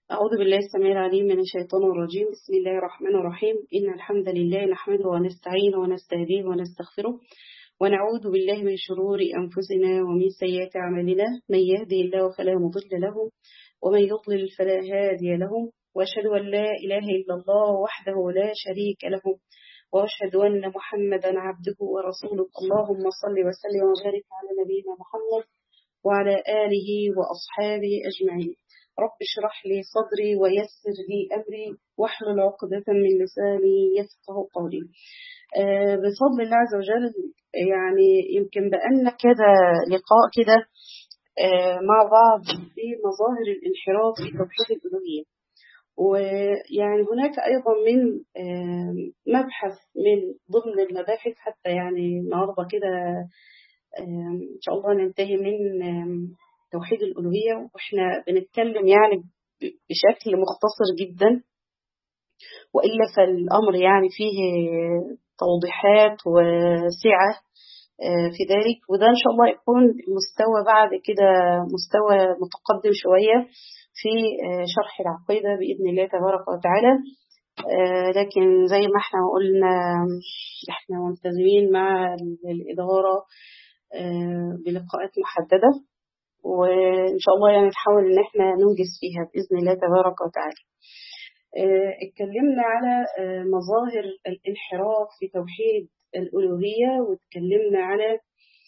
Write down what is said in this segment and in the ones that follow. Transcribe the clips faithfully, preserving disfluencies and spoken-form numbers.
أعوذ بالله السميع العليم من الشيطان الرجيم. بسم الله الرحمن الرحيم. إن الحمد لله نحمده ونستعينه ونستهديه ونستغفره ونعوذ بالله من شرور أنفسنا ومن سيئات أعمالنا. من يهدي الله فلا مضل له ومن يضلل فلا هادي له، وأشهد أن لا إله إلا الله وحده لا شريك له، وأشهد أن محمدا عبده ورسوله. اللهم صل وسلم وبارك على نبينا محمد وعلى آله وأصحابه أجمعين. رب اشرح لي صدري ويسر لي أمري واحلل عقدة من لساني يفقه قولي. آه بفضل الله عز وجل، يعني يمكن بأن كده لقاء كده آه مع بعض في مظاهر الانحراف في توحيد الألوهية. ويعني هناك أيضا من آه مبحث من ضمن المباحث، حتى يعني النهارده كده إن شاء الله ننتهي من توحيد الألوهية، وإحنا بنتكلم يعني بشكل مختصر جدا، وإلا فالأمر يعني فيه توضيحات وسعة في ذلك. وده إن شاء الله يكون مستوى بعد كده مستوى متقدم شوية في شرح العقيدة بإذن الله تبارك وتعالى. لكن زي ما احنا قلنا، احنا ملتزمين مع الإدارة بلقاءات محددة، وإن شاء الله يعني نحاول إن احنا ننجز فيها بإذن الله تبارك وتعالى. اتكلمنا على مظاهر الانحراف في توحيد الألوهية، واتكلمنا على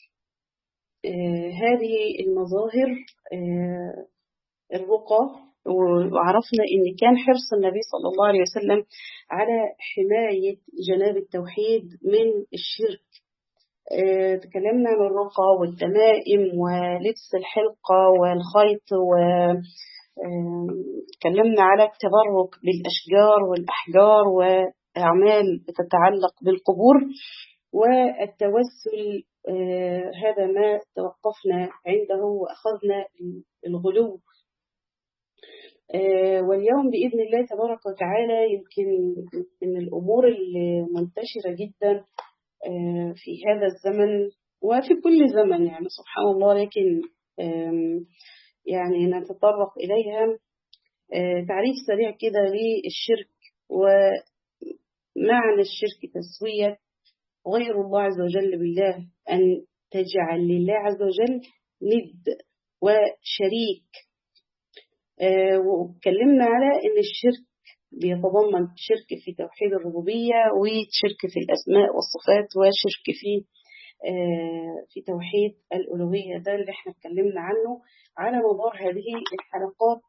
هذه المظاهر الرقى، وعرفنا إن كان حرص النبي صلى الله عليه وسلم على حماية جناب التوحيد من الشرك. تكلمنا عن الرقى والتمائم ولبس الحلقة والخيط، وتكلمنا على التبرك بالأشجار والأحجار وأعمال تتعلق بالقبور والتوسل. هذا ما توقفنا عنده وأخذنا الغلو. واليوم بإذن الله تبارك وتعالى يمكن من الأمور المنتشرة جدا في هذا الزمن وفي كل زمن، يعني سبحان الله، لكن يعني نتطرق إليها. تعريف سريع كده للشرك، ومعنى الشرك تسوية غير الله عز وجل بالله، أن تجعل لله عز وجل ند وشريك. واتكلمنا على أن الشرك بيتضمن شرك في توحيد الربوبية، وشرك في الأسماء والصفات، وشرك في في توحيد الألوهية. ده اللي احنا اتكلمنا عنه على مدار هذه الحلقات.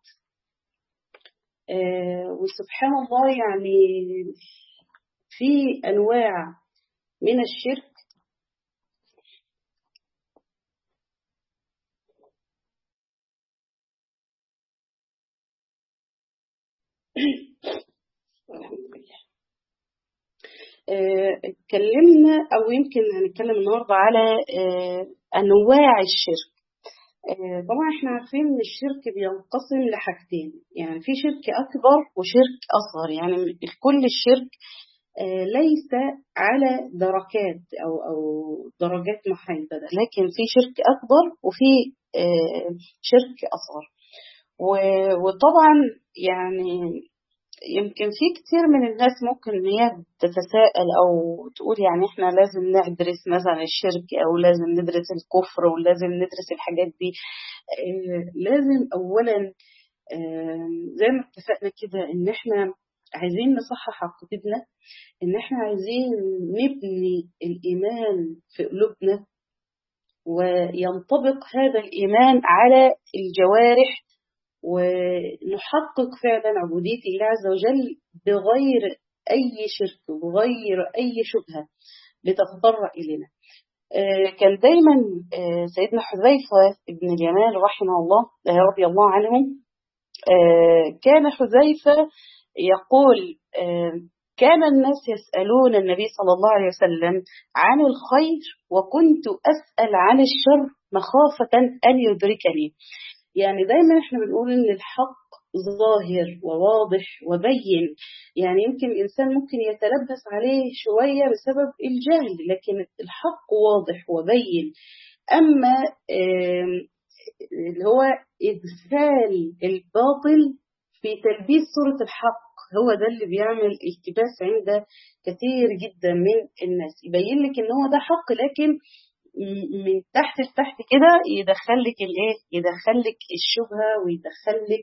وسبحان الله، يعني في أنواع من الشرك اتكلمنا أو يمكن هنتكلم النهاردة على أنواع الشرك. طبعا احنا عارفين ان الشرك بينقسم لحاجتين، يعني في شرك أكبر وشرك أصغر. يعني كل الشرك ليس على دركات أو أو درجات محددة، لكن في شرك أكبر وفي شرك أصغر. وطبعا يعني يمكن في كتير من الناس ممكن ان هي تتساءل او تقول يعني احنا لازم ندرس مثلا الشرك، او لازم ندرس الكفر، ولازم ندرس الحاجات دي. لازم اولا زي ما اتفقنا كده ان احنا عايزين نصحح عقيدتنا، ان احنا عايزين نبني الايمان في قلوبنا، وينطبق هذا الايمان على الجوارح، ونحقق فعلا عبودية الله عز وجل بغير أي شرك وبغير أي شبهة لتتطرق إلينا. كان دايما سيدنا حذيفة بن اليمان رحمه الله رضي الله عنه، كان حذيفة يقول: كان الناس يسألون النبي صلى الله عليه وسلم عن الخير، وكنت أسأل عن الشر مخافة أن يدركني. يعني دايما احنا بنقول ان الحق ظاهر وواضح وبين، يعني يمكن الإنسان ممكن يتلبس عليه شوية بسبب الجهل، لكن الحق واضح وبين. أما اللي هو إدخال الباطل في تلبيس صورة الحق. هو ده اللي بيعمل التباس عند كثير جدا من الناس، يبين لك ان هو ده حق، لكن من تحت لتحت كده يدخل لك الايه، يدخل لك الشبهه، ويدخل لك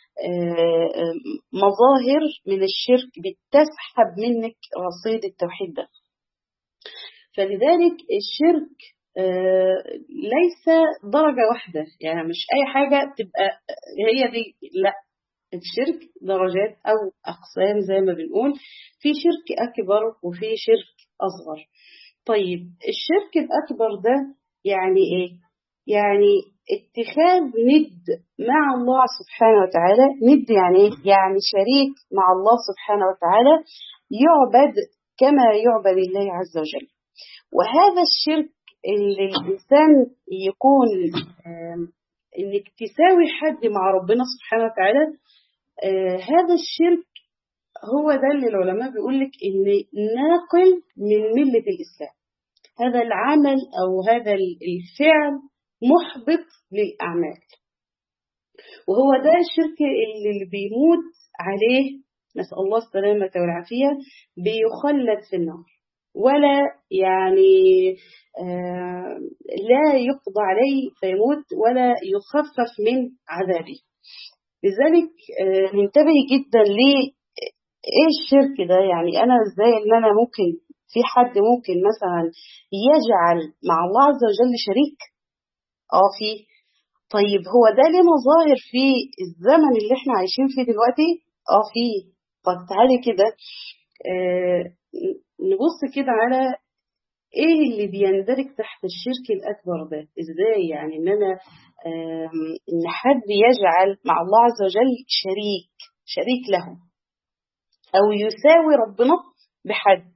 مظاهر من الشرك بتسحب منك رصيد التوحيد ده. فلذلك الشرك ليس درجة واحدة، يعني مش أي حاجة تبقى هي دي، لا، الشرك درجات أو أقسام زي ما بنقول، في شرك أكبر وفي شرك أصغر. طيب الشرك الأكبر ده يعني إيه؟ يعني اتخاذ ند مع الله سبحانه وتعالى. ند يعني إيه؟ يعني شريك مع الله سبحانه وتعالى يعبد كما يعبد الله عز وجل. وهذا الشرك اللي الإنسان يكون إنك تساوي حد مع ربنا سبحانه وتعالى، آه هذا الشرك هو ده اللي العلماء بيقول لك إن ناقل من ملة الإسلام. هذا العمل أو هذا الفعل محبط للأعمال، وهو ده الشرك اللي بيموت عليه، نسأل الله السلامة والعافية، بيخلد في النار، ولا يعني آه لا يقضى عليه فيموت ولا يخفف من عذابه. لذلك آه ننتبه جدا ليه ايه الشرك ده. يعني انا ازاي ان انا ممكن في حد ممكن مثلا يجعل مع الله عز وجل شريك؟ اه في. طيب هو ده ليه مظاهر في الزمن اللي احنا عايشين فيه دلوقتي؟ اه في. طب تعالي كده آه نبص كده على ايه اللي بيندرج تحت الشرك الاكبر ده. ازاي يعني ان انا ان حد يجعل مع الله عز وجل شريك شريك له، او يساوي ربنا بحد.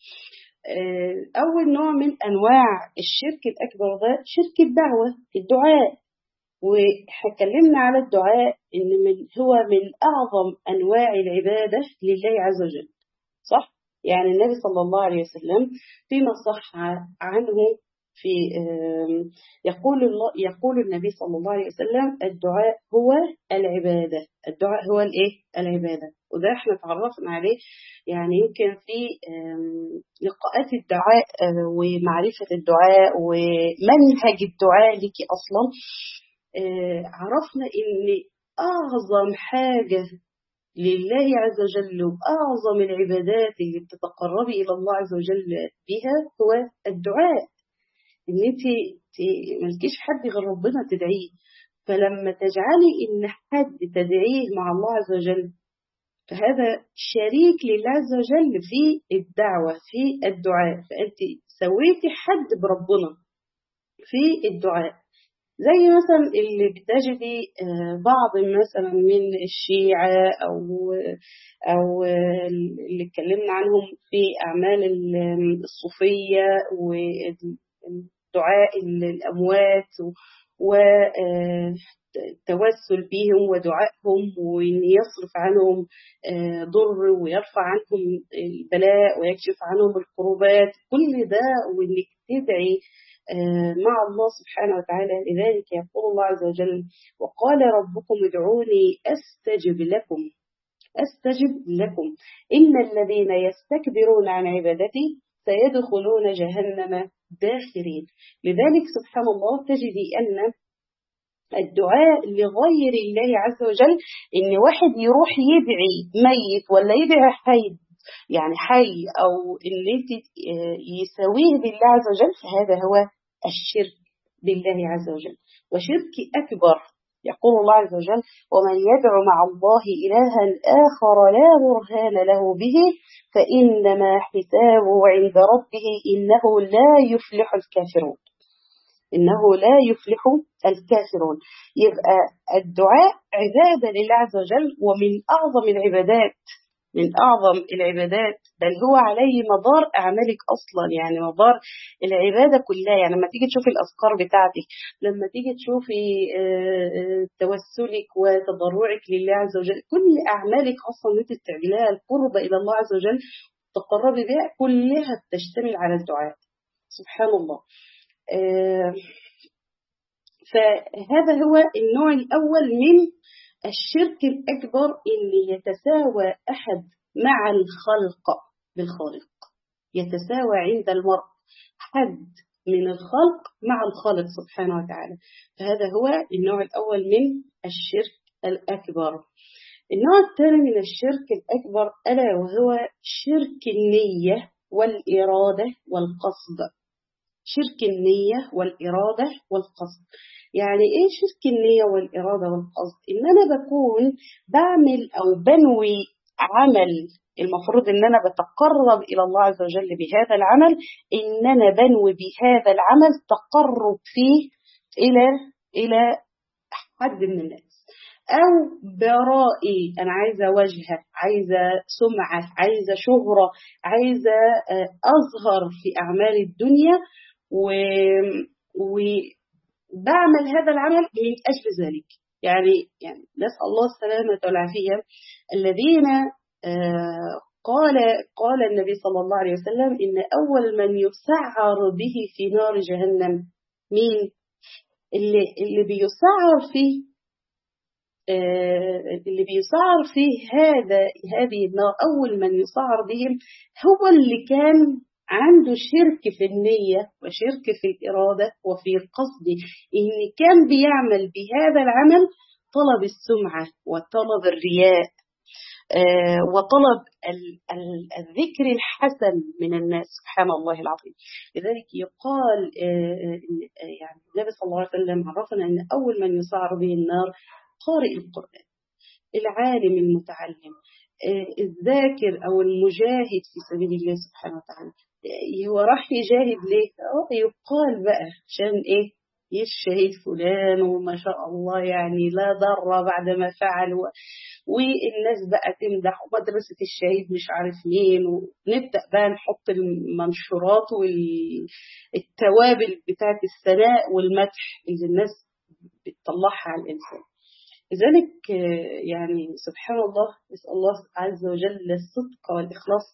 اول نوع من انواع الشرك الاكبر ده شرك الدعوه، الدعاء. واتكلمنا على الدعاء ان من هو من اعظم انواع العباده لله عز وجل، صح؟ يعني النبي صلى الله عليه وسلم فيما صح عنه في يقول الله يقول النبي صلى الله عليه وسلم الدعاء هو العبادة. الدعاء هو الايه؟ العبادة. وده احنا تعرفنا عليه يعني يمكن في لقاءات الدعاء ومعرفة الدعاء ومنهج الدعاء لك أصلا. عرفنا ان أعظم حاجة لله عز وجل وأعظم العبادات اللي بتتقربي إلى الله عز وجل بها هو الدعاء. إن أنت ملكيش حد غير ربنا تدعيه، فلما تجعلي إن حد تدعيه مع الله عز وجل فهذا شريك لله عز وجل في الدعوة في الدعاء، فأنت سويتي حد بربنا في الدعاء. زي مثلا اللي بتجدي بعض مثلا من الشيعة أو أو اللي اتكلمنا عنهم في أعمال الصوفية ودعاء الأموات والتوسل بهم ودعائهم، وإن يصرف عنهم ضر ويرفع عنهم البلاء ويكشف عنهم الكروبات، كل ده وإنك تدعي مع الله سبحانه وتعالى. لذلك يقول الله عز وجل وقال ربكم ادعوني أستجب لكم أستجب لكم إن الذين يستكبرون عن عبادتي سيدخلون جهنم داخرين. لذلك سبحان الله تجدي أن الدعاء لغير الله عز وجل، إن واحد يروح يدعي ميت ولا يدعي حي، يعني حي أو إن أنت يساويه بالله عز وجل، فهذا هو الشرك بالله عز وجل وشرك أكبر. يقول الله عز وجل ومن يدعو مع الله إلها آخر لا برهان له به فإنما حسابه عند ربه إنه لا يفلح الكافرون إنه لا يفلح الكافرون. يبقى الدعاء عبادة لله عز وجل ومن أعظم العبادات من أعظم العبادات، بل هو عليه مدار أعمالك أصلا، يعني مدار العبادة كلها. يعني لما تيجي تشوفي الأذكار بتاعتك، لما تيجي تشوفي توسلك وتضرعك لله عز وجل، كل أعمالك أصلا التي بتعمليها القرب إلى الله عز وجل تقربي بها كلها بتشتمل على الدعاء. سبحان الله. فهذا هو النوع الأول من الشرك الأكبر اللي يتساوى أحد مع الخلق بالخالق، يتساوى عند المرء حد من الخلق مع الخالق سبحانه وتعالى. فهذا هو النوع الأول من الشرك الأكبر. النوع الثاني من الشرك الأكبر ألا وهو شرك النية والإرادة والقصد. شرك النية والإرادة والقصد، يعني إيه شرك النية والإرادة والقصد؟ إن أنا بكون بعمل أو بنوي عمل المفروض إن أنا بتقرب إلى الله عز وجل بهذا العمل، إن أنا بنوي بهذا العمل تقرب فيه إلى إلى حد من الناس، أو برائي أنا عايزة وجهة، عايزة سمعة، عايزة شهرة، عايزة أظهر في أعمال الدنيا، وبعمل هذا العمل من أجل ذلك. يعني يعني نسأل الله السلامة والعافية. الذين آه قال قال النبي صلى الله عليه وسلم إن أول من يسعر به في نار جهنم مين؟ اللي اللي بيسعر فيه اللي بيسعر فيه هذا هذه النار، أول من يسعر بهم هو اللي كان عنده شرك في النية وشرك في الإرادة وفي القصد، إن كان بيعمل بهذا العمل طلب السمعة وطلب الرياء وطلب الذكر الحسن من الناس، سبحان الله العظيم. لذلك يقال يعني النبي صلى الله عليه وسلم عرفنا أن أول من يسعر به النار قارئ القرآن، العالم المتعلم، الذاكر أو المجاهد في سبيل الله سبحانه وتعالى. هو راح يجاهد ليه؟ يقال بقى عشان إيه؟ يشهد فلان وما شاء الله يعني لا ضر بعد ما فعل، والناس بقى تمدح ومدرسة الشهيد مش عارف مين، ونبدأ بقى نحط المنشورات والتوابل بتاعت الثناء والمدح اللي الناس بتطلعها على الإنسان. لذلك يعني سبحان الله، نسأل الله عز وجل الصدق والإخلاص.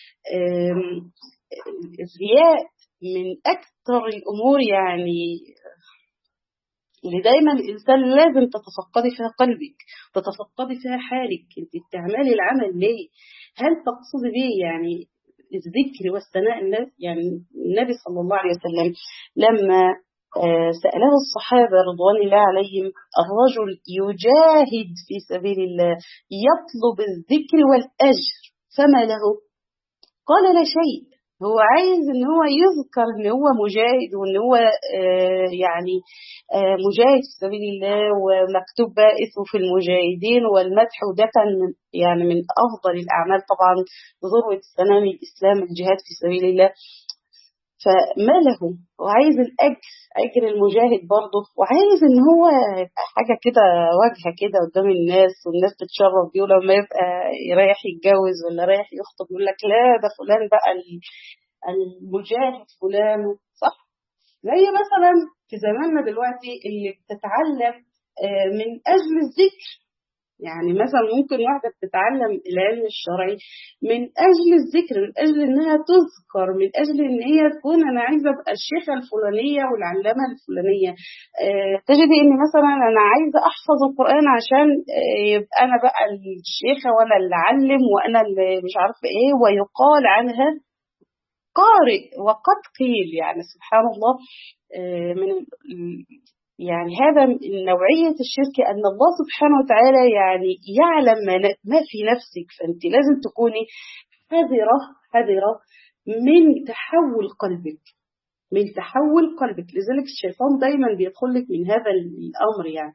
الرياء من أكثر الأمور يعني اللي دايما الإنسان لازم تتفقدي فيها قلبك، تتفقدي فيها حالك. أنت بتعملي العمل ليه؟ هل تقصدي بيه يعني الذكر والثناء الناس؟ يعني النبي صلى الله عليه وسلم لما سأله الصحابة رضوان الله عليهم الرجل يجاهد في سبيل الله يطلب الذكر والأجر فما له؟ قال لا شيء. هو عايز ان هو يذكر ان هو مجاهد، وان هو آه يعني آه مجاهد في سبيل الله ومكتوب بقى اسمه في المجاهدين والمدح، وده كان يعني من افضل الاعمال طبعا، ذروة سنام الاسلام الجهاد في سبيل الله. فما له؟ وعايز الاجر، اجر المجاهد برضه، وعايز ان هو حاجه كده واجهه كده قدام الناس، والناس تتشرف بيه، ولما يبقى رايح يتجوز ولا رايح يخطب يقول لك لا ده فلان بقى المجاهد فلان، صح؟ زي مثلا في زماننا دلوقتي اللي بتتعلم من اجل الذكر. يعني مثلا ممكن واحدة بتتعلم العلم الشرعي من أجل الذكر، من أجل إنها تذكر، من أجل إن هي تكون أنا عايزة أبقى الشيخة الفلانية والعلامة الفلانية. أه تجدي إن مثلا أنا عايزة أحفظ القرآن عشان أه يبقى أنا بقى الشيخة وأنا اللي أعلم وأنا اللي مش عارفة إيه، ويقال عنها قارئ. وقد قيل يعني سبحان الله أه من يعني هذا نوعية الشرك، أن الله سبحانه وتعالى يعني يعلم ما في نفسك، فأنت لازم تكوني حذرة حذرة من تحول قلبك، من تحول قلبك. لذلك الشيطان دايما بيدخل لك من هذا الأمر. يعني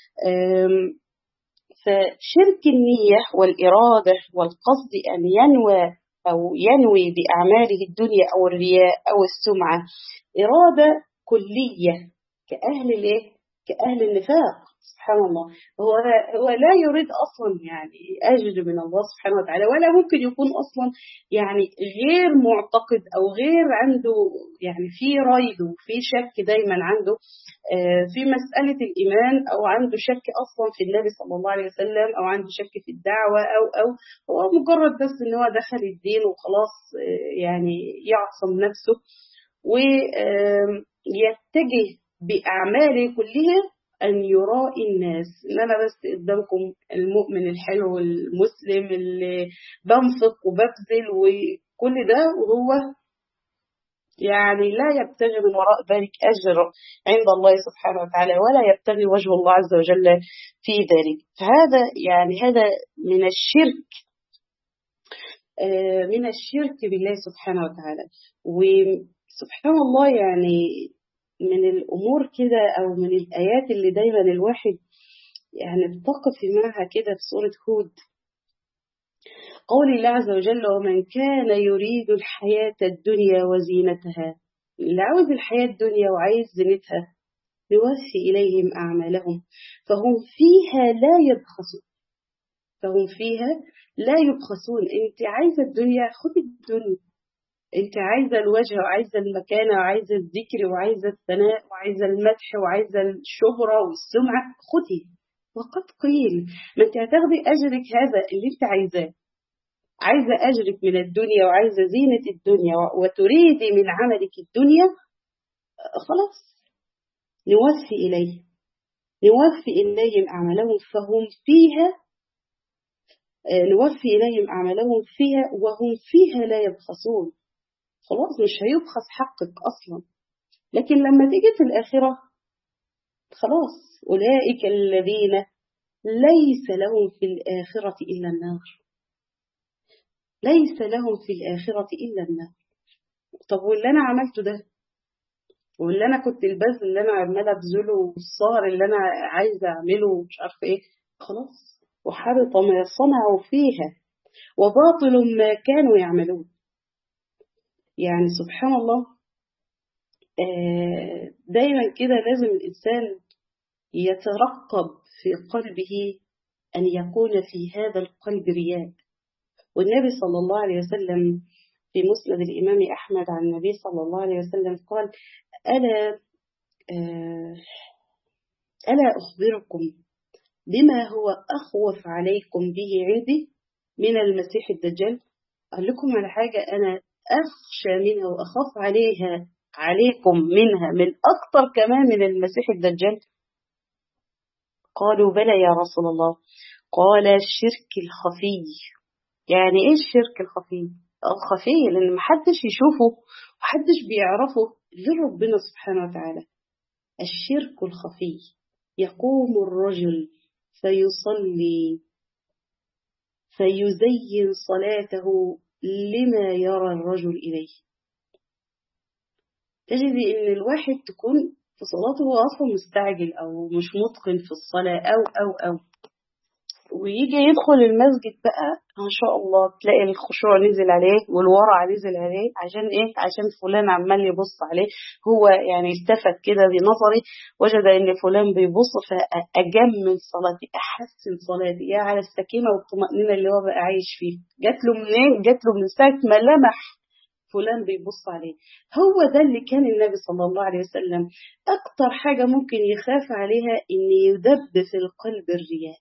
فشرك النية والإرادة والقصد أن ينوى أو ينوي بأعماله الدنيا أو الرياء أو السمعة إرادة كلية كأهل الايه؟ كأهل النفاق. سبحان الله، هو هو لا يريد اصلا يعني اجر من الله سبحانه وتعالى، ولا ممكن يكون اصلا يعني غير معتقد او غير عنده يعني في ريب وفي شك دايما عنده في مسألة الإيمان، او عنده شك اصلا في النبي صلى الله عليه وسلم، او عنده شك في الدعوة، او او هو مجرد بس ان هو دخل الدين وخلاص يعني يعصم نفسه ويتجه بأعماله كلها أن يرائي الناس إن أنا بس قدامكم المؤمن الحلو المسلم اللي بنفق وببذل وكل ده، وهو يعني لا يبتغي من وراء ذلك أجر عند الله سبحانه وتعالى، ولا يبتغي وجه الله عز وجل في ذلك. فهذا يعني هذا من الشرك، من الشرك بالله سبحانه وتعالى. وسبحان الله يعني من الأمور كده أو من الآيات اللي دايما الواحد يعني بتقف معها كده في سورة هود، قول الله عز وجل: ومن كان يريد الحياة الدنيا وزينتها، اللي عاوز الحياة الدنيا وعايز زينتها نوفي إليهم أعمالهم فهم فيها لا يبخسون. فهم فيها لا يبخسون. انت عايزة الدنيا، خدي الدنيا. انت عايزة الوجه وعايزة المكانة وعايزة الذكر وعايزة الثناء وعايزة المدح وعايزة الشهرة والسمعة، خدي. وقد قيل، ما انت هتاخدي أجرك هذا اللي انت عايزاه. عايزة أجرك من الدنيا وعايزة زينة الدنيا وتريدي من عملك الدنيا، خلاص نوفي إليه نوفي إليهم أعمالهم فهم فيها نوفي إليهم أعمالهم فيها وهم فيها لا يبخسون. خلاص مش هيبخس حقك أصلا. لكن لما تيجي في الآخرة خلاص، أولئك الذين ليس لهم في الآخرة إلا النار. ليس لهم في الآخرة إلا النار. طب واللي أنا عملته ده، واللي أنا كنت البذل اللي أنا عمالة أبذله والسهر اللي أنا عايزة أعمله ومش عارفة إيه، خلاص وحبط ما صنعوا فيها وباطل ما كانوا يعملون. يعني سبحان الله، دايما كده لازم الإنسان يترقب في قلبه أن يكون في هذا القلب رياء. والنبي صلى الله عليه وسلم في مسند الإمام أحمد عن النبي صلى الله عليه وسلم قال: ألا ألا أخبركم بما هو أخوف عليكم به عندي من المسيح الدجال؟ قال لكم على حاجة أنا أخشى منها وأخاف عليها عليكم منها من أكثر كمان من المسيح الدجال. قالوا: بلى يا رسول الله. قال: الشرك الخفي. يعني إيه الشرك الخفي؟ الخفي لأن محدش يشوفه محدش بيعرفه غير ربنا سبحانه وتعالى. الشرك الخفي: يقوم الرجل فيصلي فيزين صلاته لما يرى الرجل إليه. تجد أن الواحد تكون في صلاته هو أصلا مستعجل أو مش متقن في الصلاة أو أو أو ويجي يدخل المسجد بقى ما شاء الله تلاقي الخشوع نزل عليه والورع نزل عليه. عشان إيه؟ عشان فلان عمال يبص عليه. هو يعني التفت كده بنظري وجد أن فلان بيبص فأجمل صلاتي، أحسن صلاتي، يا على السكينة والطمأنينة اللي هو بقى عايش فيه. جات له منين؟ جات له من ساعة ما لمح فلان بيبص عليه. هو ده اللي كان النبي صلى الله عليه وسلم أكتر حاجة ممكن يخاف عليها إن يدب في القلب الرياء.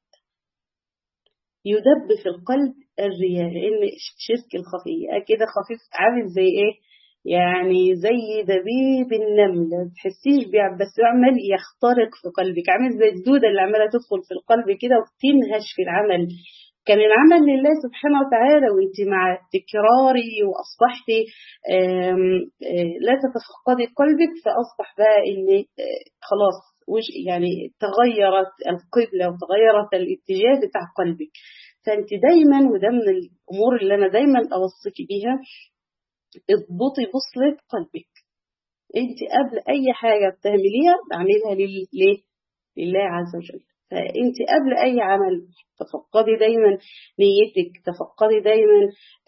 يدب في القلب الرياء، لأن الشرك الخفي كده خفيف عامل زي إيه؟ يعني زي دبيب النمل، ما تحسيش بيه بس عمال يخترق في قلبك، عامل زي الدودة اللي عمالة تدخل في القلب كده وتنهش في العمل. كان العمل لله سبحانه وتعالى وانت مع تكراري وأصبحتي لا تتفقدي قلبك، فأصبح بقى إن خلاص يعني تغيرت القبلة وتغيرت الاتجاه بتاع قلبك. فأنت دايما، وده من الأمور اللي أنا دايما أوصيك بيها، اضبطي بصلة قلبك. أنت قبل أي حاجة بتعمليها بعملها ليه؟ لله عز وجل. فأنت قبل أي عمل تفقدي دايما نيتك، تفقدي دايما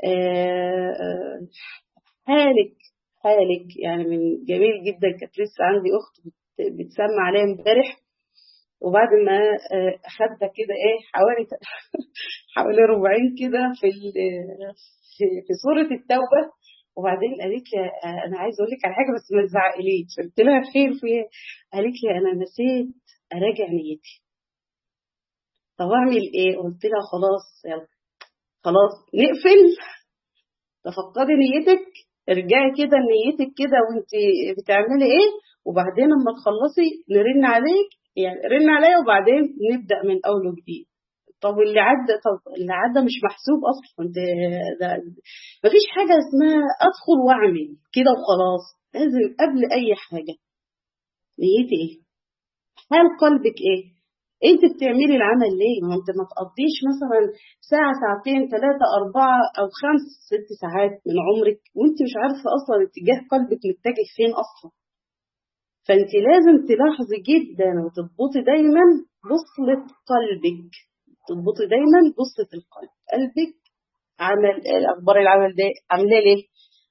حالك حالك يعني من جميل جدا. كانت لسه عندي أخت بتسمع عليها امبارح، وبعد ما أخدها كده إيه حوالي حوالي ربعين كده في في سورة التوبة، وبعدين قالت لي أنا عايز أقول لك على حاجة بس ما تزعقليش. قلت لها خير في إيه؟ قالت لي أنا نسيت أراجع نيتي. طب أعمل إيه؟ قلت لها خلاص يلا خلاص نقفل، تفقدي نيتك، ارجعي كده لنيتك كده وانت بتعملي ايه، وبعدين لما تخلصي نرن عليك، يعني رن عليا وبعدين نبدأ من أول وجديد. طب اللي عدى طب اللي عدى مش محسوب أصلا. ده ده مفيش حاجة اسمها أدخل وأعمل كده وخلاص. لازم قبل أي حاجة نيتي إيه؟ حال قلبك إيه؟ أنت بتعملي العمل ليه؟ ما أنت ما تقضيش مثلا ساعة ساعتين ثلاثة أربعة أو خمس ست ساعات من عمرك وأنت مش عارفة أصلا اتجاه قلبك متجه فين أصلا. فأنت لازم تلاحظي جدا وتضبطي دايما بصلة قلبك. تضبطي دايما بصلة القلب. قلبك عمل الأخبار العمل ده عاملاه ليه؟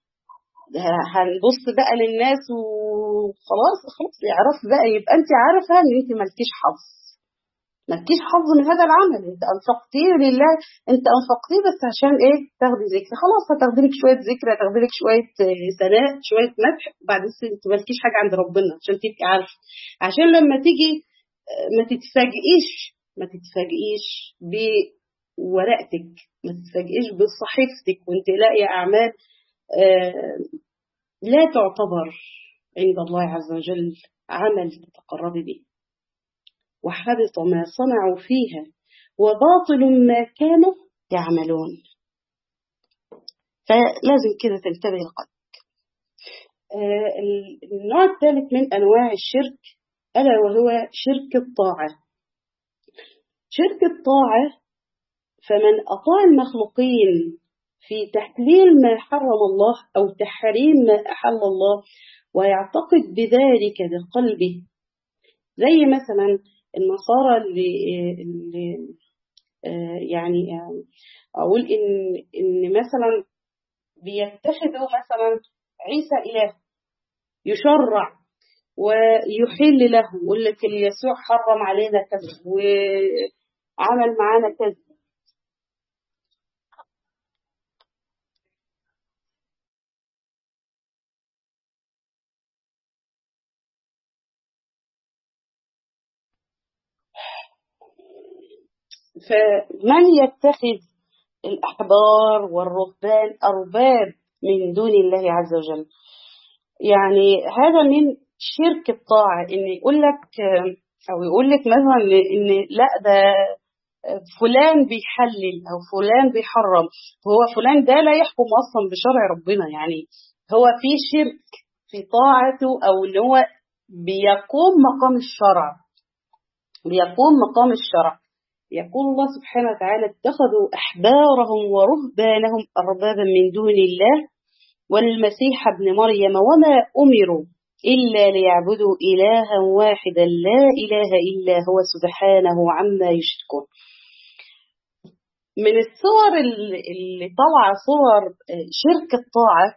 هنبص بقى للناس وخلاص خلاص يعرف بقى، يبقى أنت عارفة إن أنت مالكيش حظ. مالكيش حظ من هذا العمل. أنت أنفقتيه لله، أنت أنفقتيه بس عشان إيه؟ تاخدي ذكر. خلاص هتاخدي لك شوية ذكر، هتاخدي لك شوية ثناء، شوية مدح، بعد أنت مالكيش حاجة عند ربنا عشان تبقي عارفة. عشان لما تيجي ما تتفاجئيش ما تتفاجئيش بورقتك، ما تتفاجئيش بصحيفتك وانت لاقيه اعمال آه لا تعتبر عند الله عز وجل عمل تتقربي به. وحبط ما صنعوا فيها وباطل ما كانوا يعملون. فلازم كده تنتبه لقلبك. آه النوع الثالث من انواع الشرك الا وهو شرك الطاعه. شرك الطاعه فمن أطاع المخلوقين في تحليل ما حرم الله أو تحريم ما أحل الله ويعتقد بذلك بقلبه، زي مثلا النصارى اللي, اللي يعني أقول إن, إن مثلا بيتخذوا مثلا عيسى إله، يشرع ويحل له، يقول لك يسوع حرم علينا كذا وعمل معانا كذا. فمن يتخذ الأحبار والرهبان أرباب من دون الله عز وجل، يعني هذا من شرك الطاعة. إن يقول لك أو يقول لك مثلا إن لا ده فلان بيحلل أو فلان بيحرم، هو فلان ده لا يحكم أصلا بشرع ربنا. يعني هو في شرك في طاعته، أو إن هو بيقوم مقام الشرع، بيقوم مقام الشرع. يقول الله سبحانه وتعالى اتخذوا أحبارهم ورهبانهم أربابا من دون الله والمسيح ابن مريم وما أمروا إلا ليعبدوا إلها واحدا لا إله إلا هو سبحانه عما يشركون. من الصور اللي طلع صور شرك الطاعة،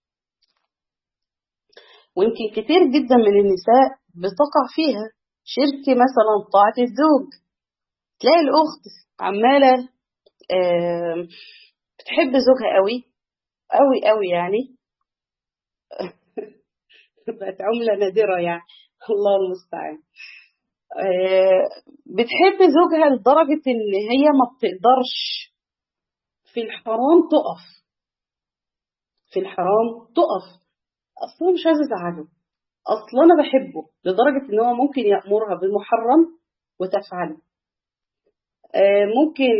ويمكن كتير جدا من النساء بتقع فيها، شرك مثلا طاعة الزوج. تلاقي الأخت عمالة بتحب زوجها قوي قوي قوي، يعني بقت عملة نادرة يعني، الله المستعان. بتحب زوجها لدرجة إن هي ما بتقدرش في الحرام تقف، في الحرام تقف. أصلا مش عايزة أزعله، أصلا أنا بحبه، لدرجة إن هو ممكن يأمرها بالمحرم وتفعله، ممكن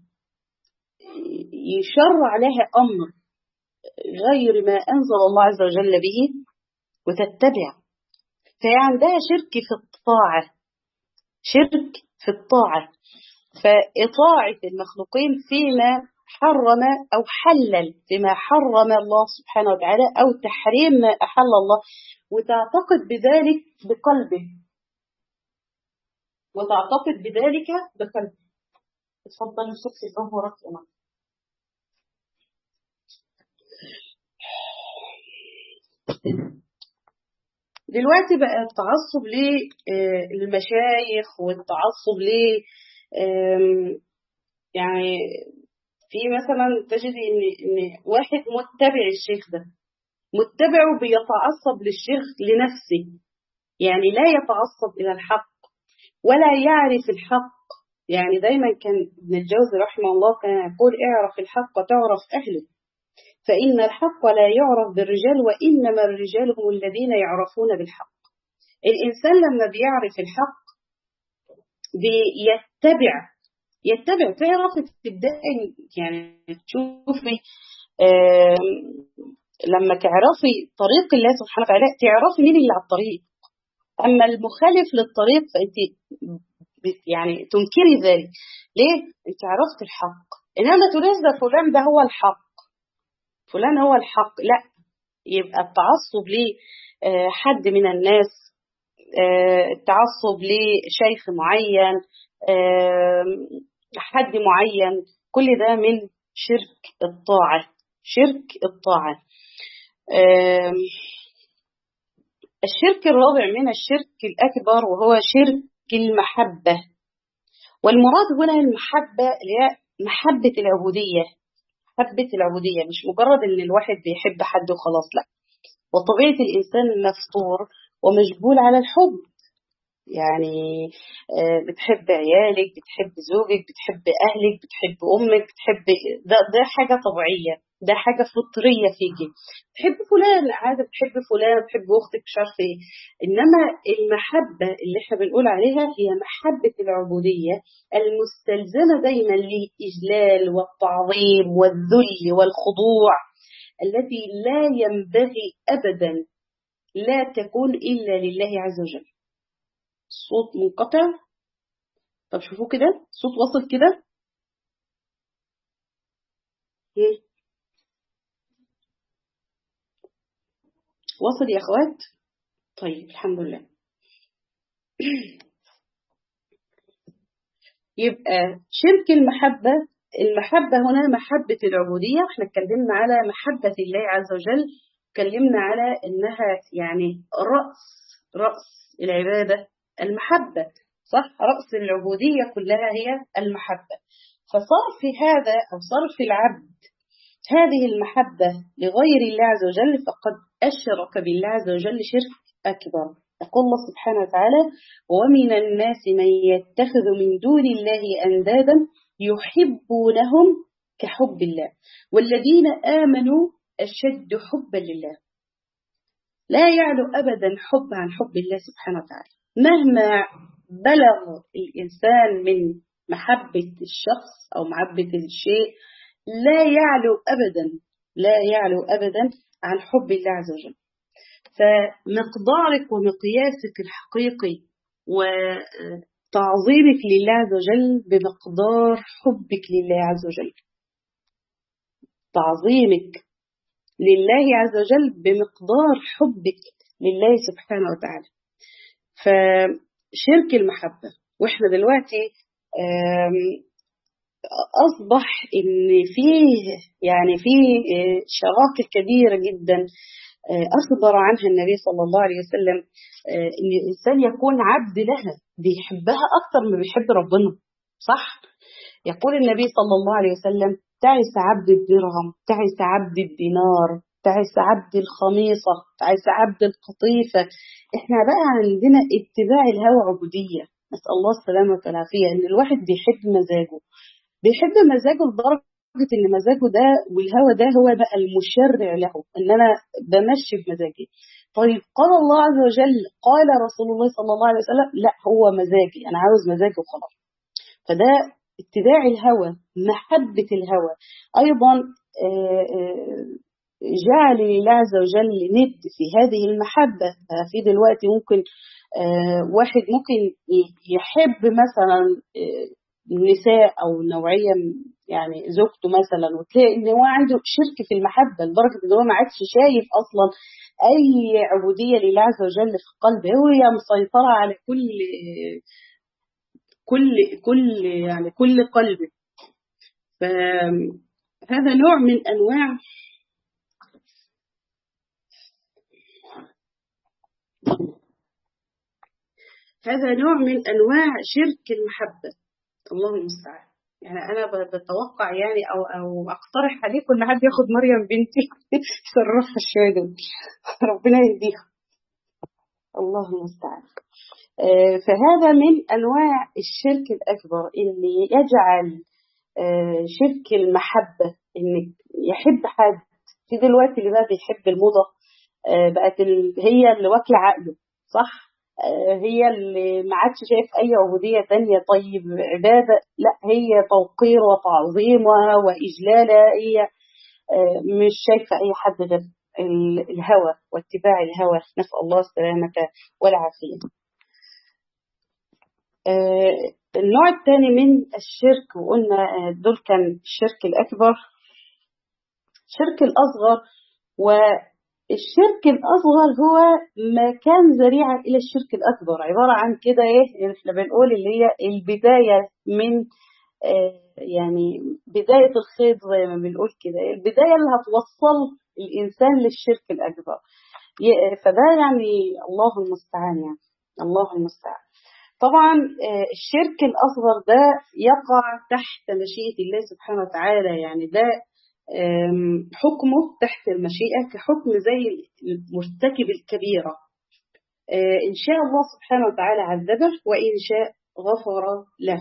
يشرع لها أمر غير ما أنزل الله عز وجل به وتتبع. فهي عندها شرك في الطاعة، شرك في الطاعة. فإطاعة المخلوقين فيما حرم أو حلل فيما حرم الله سبحانه وتعالى، أو تحريم ما أحل الله، وتعتقد بذلك بقلبه، وتعتقد بذلك بقلبه. اتفضل شكرا الله ورحمة. دلوقتي بقى التعصب للمشايخ والتعصب ل يعني في مثلا تجد ان ان واحد متبع الشيخ ده، متبعه بيتعصب للشيخ لنفسه، يعني لا يتعصب الى الحق ولا يعرف الحق. يعني دايما كان ابن الجوزي رحمه الله كان يقول اعرف الحق تعرف اهله، فإن الحق لا يعرف بالرجال وإنما الرجال هم الذين يعرفون بالحق. الإنسان لما بيعرف الحق بيتبع يتبع تعرف تبدأي يعني تشوفي آه لما تعرفي طريق الله سبحانه وتعالى تعرفي مين اللي على الطريق. أما المخالف للطريق فأنت يعني تنكري ذلك. ليه؟ أنت عرفت الحق، إنما تقولي ده فلان ده هو الحق، فلان هو الحق، لا. يبقى التعصب لحد من الناس، التعصب لشيخ معين، حد معين، كل ده من شرك الطاعة. شرك الطاعة. الشرك الرابع من الشرك الأكبر وهو شرك المحبة. والمراد هنا المحبة اللي هي محبة العبودية. محبة العبودية مش مجرد إن الواحد بيحب حد وخلاص، لا. وطبيعة الإنسان مفطور ومجبول على الحب، يعني بتحب عيالك، بتحب زوجك، بتحب أهلك، بتحب أمك، بتحب ده, ده حاجة طبيعية، ده حاجة فطرية فيكي. بتحب فلان عادة، بتحب فلان، بتحب أختك، مش عارفة إيه. إنما المحبة اللي إحنا بنقول عليها هي محبة العبودية المستلزمة دايما للإجلال والتعظيم والذل والخضوع، التي لا ينبغي أبدا لا تكون إلا لله عز وجل. الصوت منقطع. طب شوفوا كده، صوت وصل كده. وصل يا أخوات؟ طيب الحمد لله. يبقى شرك المحبة، المحبة هنا محبة العبودية. احنا اتكلمنا على محبة الله عز وجل، اتكلمنا على انها يعني رأس رأس العبادة المحبة، صح؟ رأس العبودية كلها هي المحبة. فصار في هذا أو صار في العبد هذه المحبة لغير الله عز وجل فقد أشرك بالله عز وجل شرك أكبر. يقول الله سبحانه وتعالى: ومن الناس من يتخذ من دون الله أندادا يحبونهم كحب الله والذين آمنوا أشد حبا لله. لا يعلو أبدا حب عن حب الله سبحانه وتعالى. مهما بلغ الإنسان من محبة الشخص أو محبة الشيء لا يعلو أبدا لا يعلو أبدا عن حب الله عز وجل. فمقدارك ومقياسك الحقيقي وتعظيمك لله عز وجل بمقدار حبك لله عز وجل. تعظيمك لله عز وجل بمقدار حبك لله سبحانه وتعالى. فشرك المحبة، وإحنا دلوقتي أصبح إن فيه يعني فيه شراكة كبيرة جدا أخبر عنها النبي صلى الله عليه وسلم، إن الإنسان يكون عبد لها بيحبها أكثر ما بيحب ربنا، صح؟ يقول النبي صلى الله عليه وسلم: تعس عبد الدرهم، تعس عبد الدينار، تعس عبد الخميصة، تعس عبد القطيفة. إحنا بقى عندنا اتباع الهوى عبودية، نسأل الله السلامة والعافية. إن الواحد بيحب مزاجه، بيحب مزاجه لدرجة إن مزاجه ده والهوى ده هو بقى المشرع له، إن أنا بمشي بمزاجي. طيب قال الله عز وجل، قال رسول الله صلى الله عليه وسلم: لا، هو مزاجي، أنا عاوز مزاجي وخلاص. فده اتباع الهوى، محبة الهوى. أيضا جعل الله عز وجل ند في هذه المحبة. في دلوقتي ممكن واحد ممكن يحب مثلا النساء أو نوعية يعني زوجته مثلا، وتلاقي إن هو عنده شرك في المحبة لدرجة إن هو ما عادش شايف أصلا أي عبودية لله عز وجل في قلبه، هي مسيطرة على كل كل كل يعني كل قلبه. فهذا نوع من أنواع هذا نوع من أنواع شرك المحبة. الله المستعان. يعني أنا بتوقع يعني أو أو أقترح عليكم إن حد ياخد مريم بنتي يصرفها شوية دول، ربنا يهديها. الله المستعان. فهذا من أنواع الشرك الأكبر اللي يجعل شرك المحبة، إنك يحب حد. في دلوقتي اللي بقى بيحب الموضة بقت هي اللي واكلة عقله، صح؟ هي اللي ما عادش شايف أي عبودية تانية طيب عبادة، لا هي توقير وتعظيم وإجلال، هي مش شايفة أي حد غير الهوى واتباع الهوى، نسأل الله السلامة والعافية. النوع الثاني من الشرك، وقلنا دول كان الشرك الأكبر، الشرك الأصغر. والشرك الأصغر هو ما كان ذريعة إلى الشرك الأكبر، عبارة عن كده إيه، إحنا بنقول اللي هي البداية من يعني بداية الخيط زي ما بنقول كده، البداية اللي هتوصل الإنسان للشرك الأكبر. فده يعني الله المستعان، يعني الله المستعان. طبعا الشرك الأصغر ده يقع تحت مشيئة الله سبحانه وتعالى، يعني ده حكمه تحت المشيئة كحكم زي المرتكب الكبيرة. إن شاء الله سبحانه وتعالى عذبه، وإن شاء غفر له.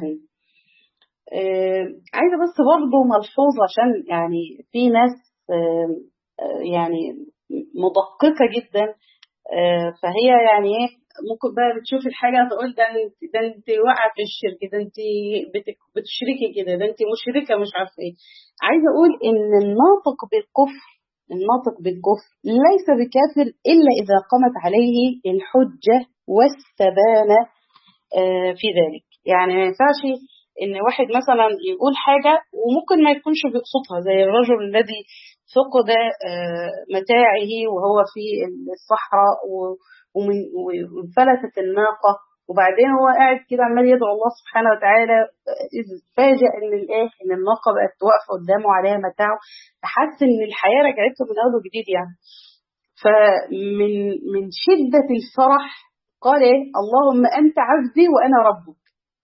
عايزة بس برضه ملحوظة، عشان يعني في ناس يعني مدققة جدا، فهي يعني ايه ممكن بقى بتشوف الحاجة تقول ده انت ده انت واقعة في الشرك، ده انت بتشركي كده، ده انت مشركة مش عارفة ايه. عايزة اقول ان الناطق بالكفر، الناطق بالكفر ليس بكافر الا اذا قامت عليه الحجة واستبان في ذلك. يعني ما ينفعش ان واحد مثلا يقول حاجة وممكن ما يكونش بيقصدها، زي الرجل الذي فقد متاعه وهو في الصحراء وانفلتت الناقة، وبعدين هو قاعد كده عمال يدعو الله سبحانه وتعالى، إذ فاجأ ان الايه ان الناقة بقت واقفة قدامه عليها متاعه، فحس ان الحياة رجعت له من اول وجديد يعني. فمن من شدة الفرح قال ايه اللهم انت عبدي وانا ربك،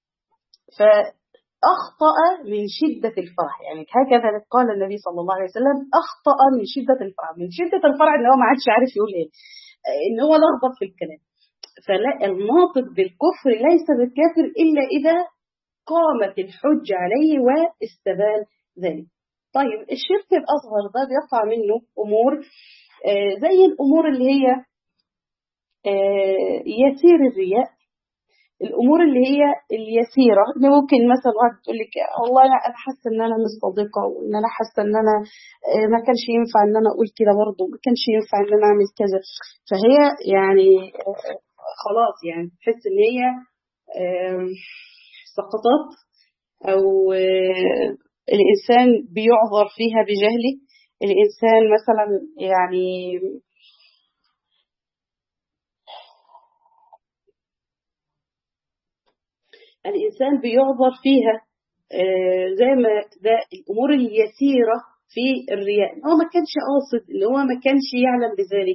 فأخطأ من شدة الفرح. يعني هكذا قال النبي صلى الله عليه وسلم، أخطأ من شدة الفرح. من شدة الفرح إن هو ما عادش عارف يقول إيه، إن هو لخبط في الكلام. فلا، الناطق بالكفر ليس بالكافر إلا إذا قامت الحجة عليه واستبان ذلك. طيب الشرك الأصغر ده بيقع منه أمور زي الأمور اللي هي يسير الرياء، الامور اللي هي اليسيره، اللي ممكن مثلا واحد تقول لك والله انا حاسه ان انا مش صادقه، وان انا حاسه ان انا ما كانش ينفع ان انا اقول كده، برضه ما كانش ينفع ان انا اعمل كذا. فهي يعني خلاص يعني تحس ان هي سقطات، او الانسان بيعذر فيها بجهله. الانسان مثلا يعني الإنسان بيعذر فيها زي ما ده الأمور اليسيرة في الرياء، هو ما كانش قاصد، اللي هو ما كانش يعلم بذلك.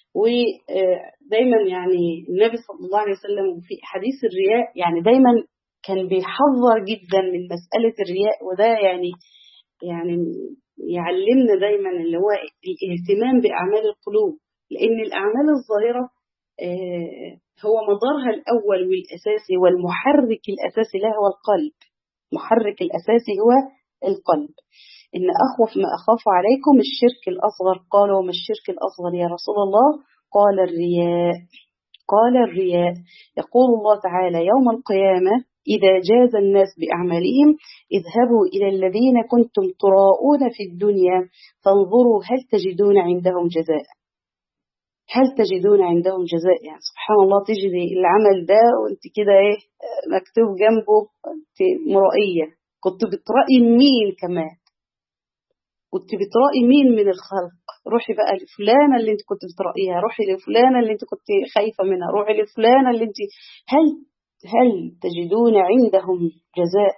ودايما يعني النبي صلى الله عليه وسلم في حديث الرياء يعني دايما كان بيحذر جدا من مسألة الرياء، وده يعني يعني يعلمنا دايما اللي هو الاهتمام بأعمال القلوب، لأن الأعمال الظاهرة هو مدارها الأول والأساسي، والمحرك الأساسي لها هو القلب. محرك الأساسي هو القلب. إن أخوف ما أخاف عليكم الشرك الأصغر. قالوا وما الشرك الأصغر يا رسول الله؟ قال الرياء. قال الرياء. يقول الله تعالى يوم القيامة إذا جاز الناس بأعمالهم اذهبوا إلى الذين كنتم تراءون في الدنيا فانظروا هل تجدون عندهم جزاء. هل تجدون عندهم جزاء؟ يعني سبحان الله، تجري العمل ده وانت كده ايه مكتوب جنبه انت مرائية، كنت بترائي مين كمان، كنت بترائي مين من الخلق. روحي بقى لفلانة اللي انت كنت بترائيها، روحي لفلانة اللي انت كنت خايفة منها، روحي لفلانة اللي انت هل هل تجدون عندهم جزاء.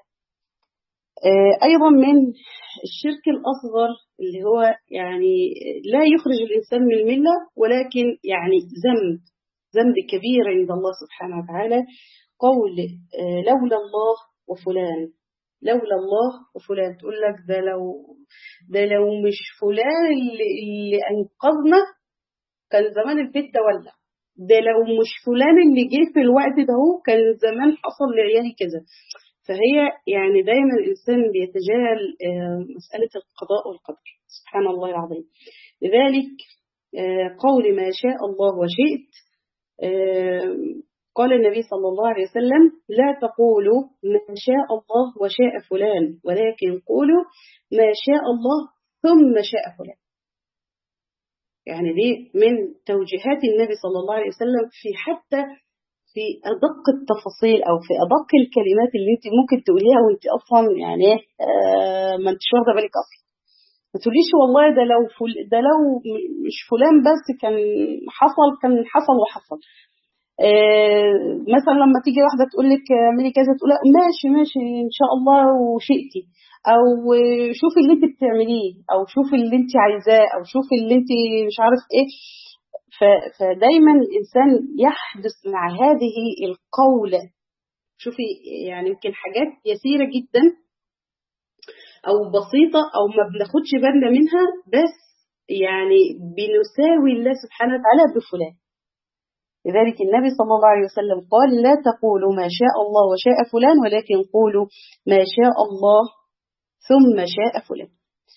آه أيضا من الشرك الأصغر اللي هو يعني لا يخرج الإنسان من الملة، ولكن يعني ذنب ذنب كبير عند الله سبحانه وتعالى. قول آه لولا الله وفلان، لولا الله وفلان، تقول لك ده لو ده لو مش فلان اللي, اللي أنقذنا كان زمان البيت ده ولع، ده لو مش فلان اللي جه في الوقت ده هو كان زمان حصل لعيالي كذا. فهي يعني دايما الإنسان بيتجاهل مسألة القضاء والقدر، سبحان الله العظيم. لذلك قول ما شاء الله وشئت قال النبي صلى الله عليه وسلم: لا تقولوا ما شاء الله وشاء فلان، ولكن قولوا ما شاء الله ثم شاء فلان. يعني دي من توجيهات النبي صلى الله عليه وسلم في حتى في أدق التفاصيل أو في أدق الكلمات اللي انت ممكن تقوليها وانت أصلا يعني آه ما انتش واخدة بالك أصلا. ما تقوليش والله ده لو فل... ده لو مش فلان بس كان حصل كان حصل وحصل. آه مثلا لما تيجي واحدة تقول لك اعملي كذا تقول ماشي ماشي إن شاء الله وشئتي، أو شوفي اللي انت بتعمليه، أو شوفي اللي انت عايزاه، أو شوفي اللي انت مش عارف ايه. فدايما الإنسان يحدث مع هذه القولة. شوفي يعني يمكن حاجات يسيرة جدا أو بسيطة أو ما بناخدش بالنا منها، بس يعني بنساوي الله سبحانه وتعالى بفلان. لذلك النبي صلى الله عليه وسلم قال: لا تقولوا ما شاء الله وشاء فلان، ولكن قولوا ما شاء الله ثم شاء فلان.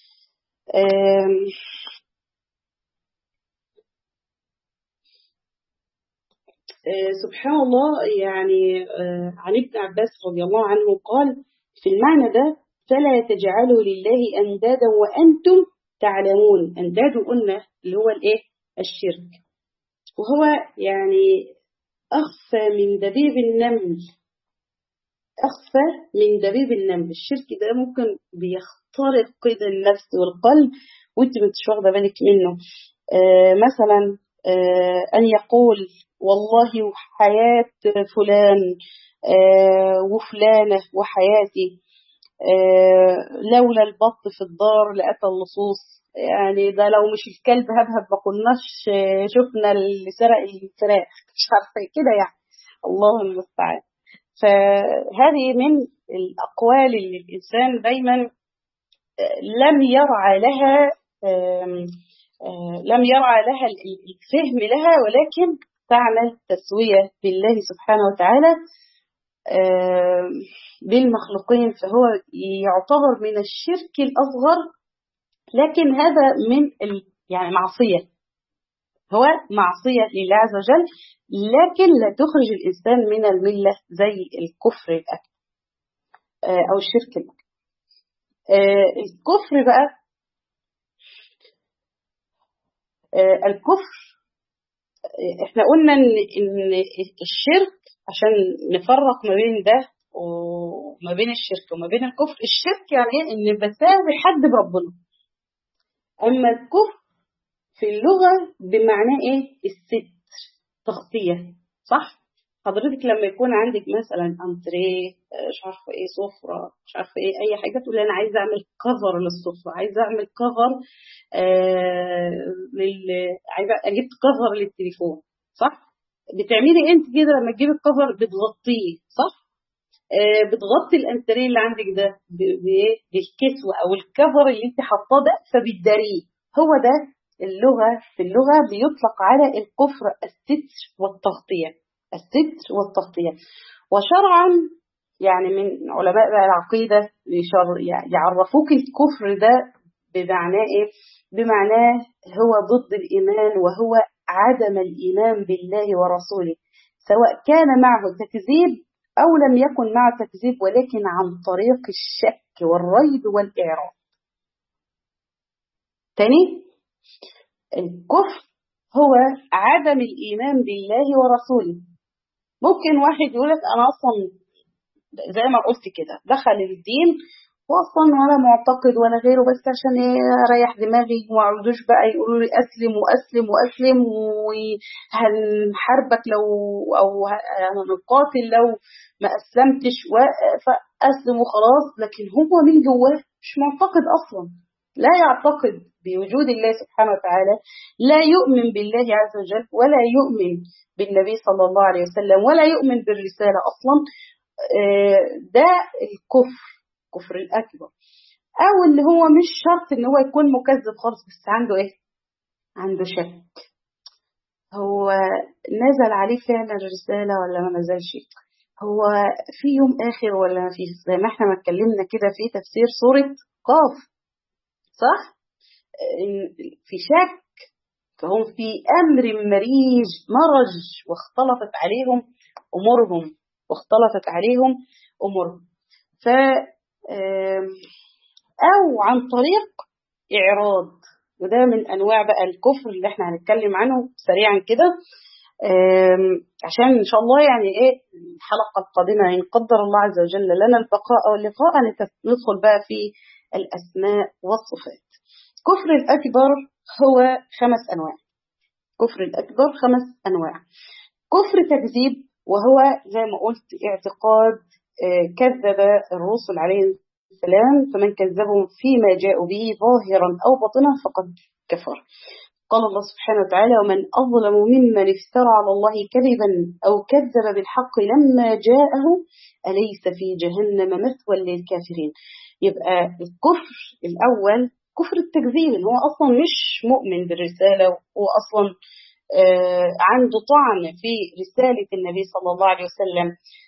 سبحان الله. يعني عن ابن عباس رضي الله عنه قال في المعنى ده: فلا تجعلوا لله أندادا وأنتم تعلمون. أنداد قلنا اللي هو الإيه؟ الشرك، وهو يعني أخفى من دبيب النمل. أخفى من دبيب النمل. الشرك ده ممكن بيخترق كده النفس والقلب وانت مش واخده بالك منه. آه مثلا آه أن يقول والله وحياة فلان آه وفلانة وحياتي آه لولا البط في الدار لأتى اللصوص. يعني ده لو مش الكلب هبهب ما كناش شفنا اللي سرق الفراخ، مش عارفة كده يعني. الله المستعان. فهذه من الأقوال اللي الإنسان دايما لم يرعى لها لم يرعى لها الفهم لها، ولكن تعمل تسوية بالله سبحانه وتعالى بالمخلوقين، فهو يعتبر من الشرك الأصغر. لكن هذا من يعني معصية، هو معصية لله عز وجل، لكن لا تخرج الإنسان من الملة زي الكفر الأكبر أو الشرك الأكبر. الكفر بقى، الكفر احنا قلنا ان ان الشرك عشان نفرق ما بين ده وما بين الشرك وما بين الكفر. الشرك يعني ايه؟ ان بساوي حد بربنا. اما الكفر في اللغة بمعنى ايه؟ الستر، تغطية. صح؟ حضرتك لما يكون عندك مثلا انتريه مش عارفه ايه سفره مش عارفه ايه اي حاجه، تقول انا عايزه اعمل كفر للسفره، عايزه اعمل كفر آه لل عايزه اجيب كفر للتليفون. صح؟ بتعملي انت كده لما تجيبي الكفر بتغطيه. صح؟ آه بتغطي الانتريه اللي عندك ده بايه؟ بالكسوه او الكفر اللي انت حاطاه ده، فبتداريه. هو ده اللغه. في اللغه بيطلق على الكفر الستر والتغطيه. الستر والتغطية. وشرعا يعني من علماء العقيدة يعرفوك الكفر ده بمعناه إيه؟ بمعناه هو ضد الإيمان، وهو عدم الإيمان بالله ورسوله، سواء كان معه تكذيب أو لم يكن معه تكذيب، ولكن عن طريق الشك والريب والإعراض. تاني، الكفر هو عدم الإيمان بالله ورسوله. ممكن واحد يقول لك انا اصلا زي ما قلت كده دخل الدين واصلا ولا معتقد ولا غيره، بس عشان ايه؟ اريح دماغي وما عاوزوش بقى يقولوا لي اسلم واسلم واسلم وهنحاربك لو او هنقاتل لو ما اسلمتش، فاسلم وخلاص. لكن هو من جواه مش معتقد اصلا، لا يعتقد بوجود الله سبحانه وتعالى، لا يؤمن بالله عز وجل، ولا يؤمن بالنبي صلى الله عليه وسلم، ولا يؤمن بالرسالة أصلا. ده الكفر، كفر الأكبر. أو إن هو مش شرط إن هو يكون مكذب خالص، بس عنده إيه؟ عنده شك. هو نزل عليه فعلا الرسالة ولا ما نزلش؟ هو في يوم آخر ولا ما فيه؟ زي ما احنا ما اتكلمنا كده في تفسير سورة قاف. صح؟ في شك، فهم في أمر مريج مرج واختلطت عليهم أمورهم واختلطت عليهم أمورهم. ف أو عن طريق إعراض، وده من أنواع بقى الكفر اللي احنا هنتكلم عنه سريعا كده، عشان إن شاء الله يعني إيه الحلقة القادمة إن قدر الله عز وجل لنا البقاء واللقاء ندخل بقى في الأسماء والصفات. كفر الأكبر هو خمس أنواع. كفر الأكبر خمس أنواع. كفر تكذيب، وهو زي ما قلت اعتقاد كذب الرسل عليهم السلام، فمن كذبهم فيما جاءوا به ظاهرا أو باطنا فقد كفر. قال الله سبحانه وتعالى: ومن أظلم ممن افترى على الله كذبا أو كذب بالحق لما جاءه أليس في جهنم مثوى للكافرين. يبقى الكفر الأول كفر التكذيب، هو أصلا مش مؤمن بالرسالة، هو أصلا آه عنده طعن في رسالة النبي صلى الله عليه وسلم،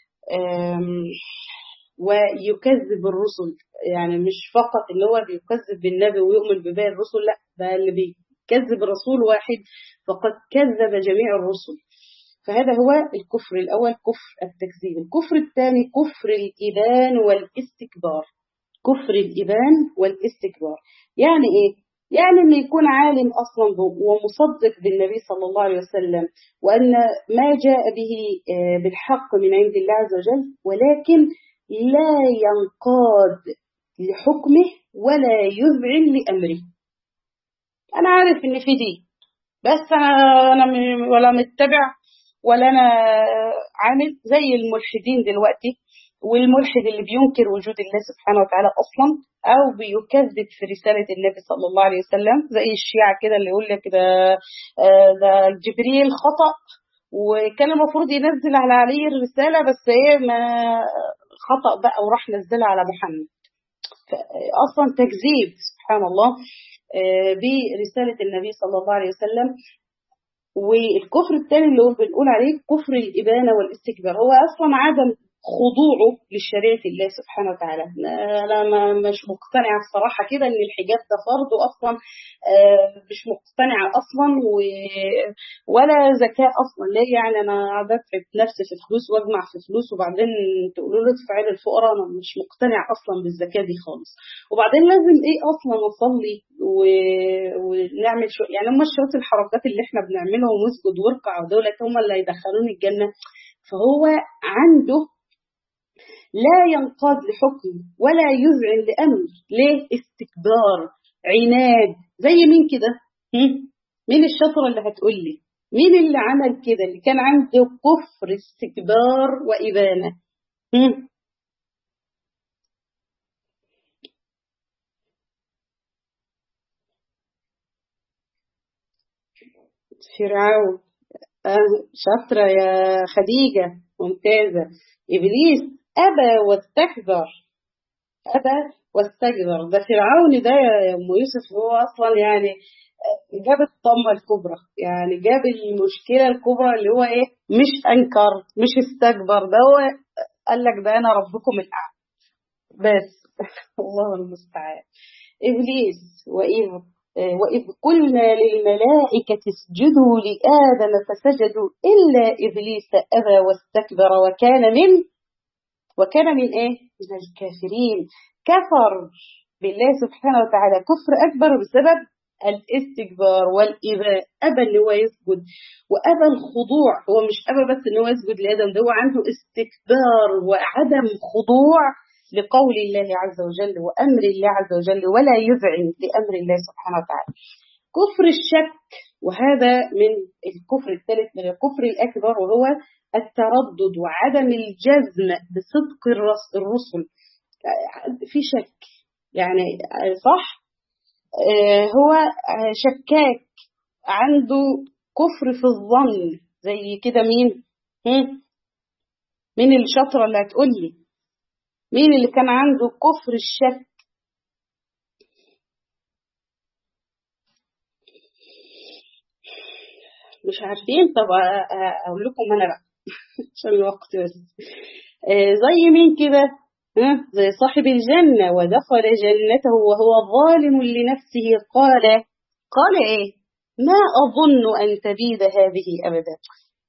ويكذب الرسل. يعني مش فقط اللي هو بيكذب بالنبي ويؤمن بباقي الرسل، لا، ده اللي بيكذب رسول واحد فقد كذب جميع الرسل. فهذا هو الكفر الأول، كفر التكذيب. الكفر الثاني كفر الإبان والاستكبار. كفر الإبان والاستكبار يعني إيه؟ يعني أن يكون عالم أصلا ومصدق بالنبي صلى الله عليه وسلم، وأن ما جاء به بالحق من عند الله عز وجل، ولكن لا ينقاد لحكمه ولا يذعن لأمره. أنا عارف إن في دين، بس أنا أنا ولا متبع ولا أنا عامل زي الملحدين دلوقتي، والملحد اللي بينكر وجود الله سبحانه وتعالى أصلا، أو بيكذب في رسالة النبي صلى الله عليه وسلم، زي الشيعة كده اللي يقول لك ده ده جبريل خطأ وكان المفروض ينزل على علي الرسالة، بس ايه ما خطأ بقى وراح نزلها على محمد. أصلا تكذيب سبحان الله برسالة النبي صلى الله عليه وسلم. والكفر الثاني اللي هو بنقول عليه كفر الإبانة والاستكبار، هو أصلا عدم خضوعه لشريعة الله سبحانه وتعالى. أنا مش مقتنعة بصراحة كده إن الحجاب ده فرض أصلا، مش مقتنعة أصلا، ولا زكاة أصلا. ليه يعني أنا بدفع نفسي في فلوس وأجمع في فلوس وبعدين تقولوا له ادفعي للفقراء؟ أنا مش مقتنعة أصلا بالزكاة دي خالص. وبعدين لازم إيه أصلا أصلي و... ونعمل شو يعني هم الشوط الحركات اللي إحنا بنعملها ونسجد وركع ودولة هم اللي هيدخلوني الجنة. فهو عنده لا ينقاد لحكم ولا يذعن لأمر. ليه؟ استكبار، عناد. زي مين كده؟ مين الشطرة اللي هتقول لي؟ مين اللي عمل كده؟ اللي كان عنده كفر استكبار وإبانة. هم؟ فرعون. آه شاطرة يا خديجة، ممتازة. إبليس أبى واستكبر. أبى واستكبر. ده فرعون ده يا أم يوسف، هو أصلا يعني جاب الطمة الكبرى، يعني جاب المشكلة الكبرى اللي هو إيه، مش أنكر مش استكبر، ده هو قال لك ده أنا ربكم الأعلى بس. الله المستعان. إبليس وإذ وإذ قلنا للملائكة اسجدوا لآدم فسجدوا إلا إبليس أبى واستكبر وكان من وكان من إيه؟ من الكافرين. كفر بالله سبحانه وتعالى كفر أكبر بسبب الاستكبار والإباء. أبى اللي هو يسجد، وأبى الخضوع. هو مش أبى بس إن هو يسجد لآدم، ده هو عنده استكبار وعدم خضوع لقول الله عز وجل وأمر الله عز وجل، ولا يذعن لأمر الله سبحانه وتعالى. كفر الشك، وهذا من الكفر الثالث من الكفر الأكبر، وهو التردد وعدم الجزم بصدق الرسل. في شك يعني صح، هو شكاك، عنده كفر في الظن. زي كده مين؟ مين الشطرة اللي هتقول لي مين اللي كان عنده كفر الشك؟ مش عارفين؟ طب اقول لكم انا بقى عشان الوقت بس. زي مين كده؟ زي صاحب الجنة ودخل جنته وهو ظالم لنفسه قال قال ايه؟ ما اظن ان تبيد هذه ابدا.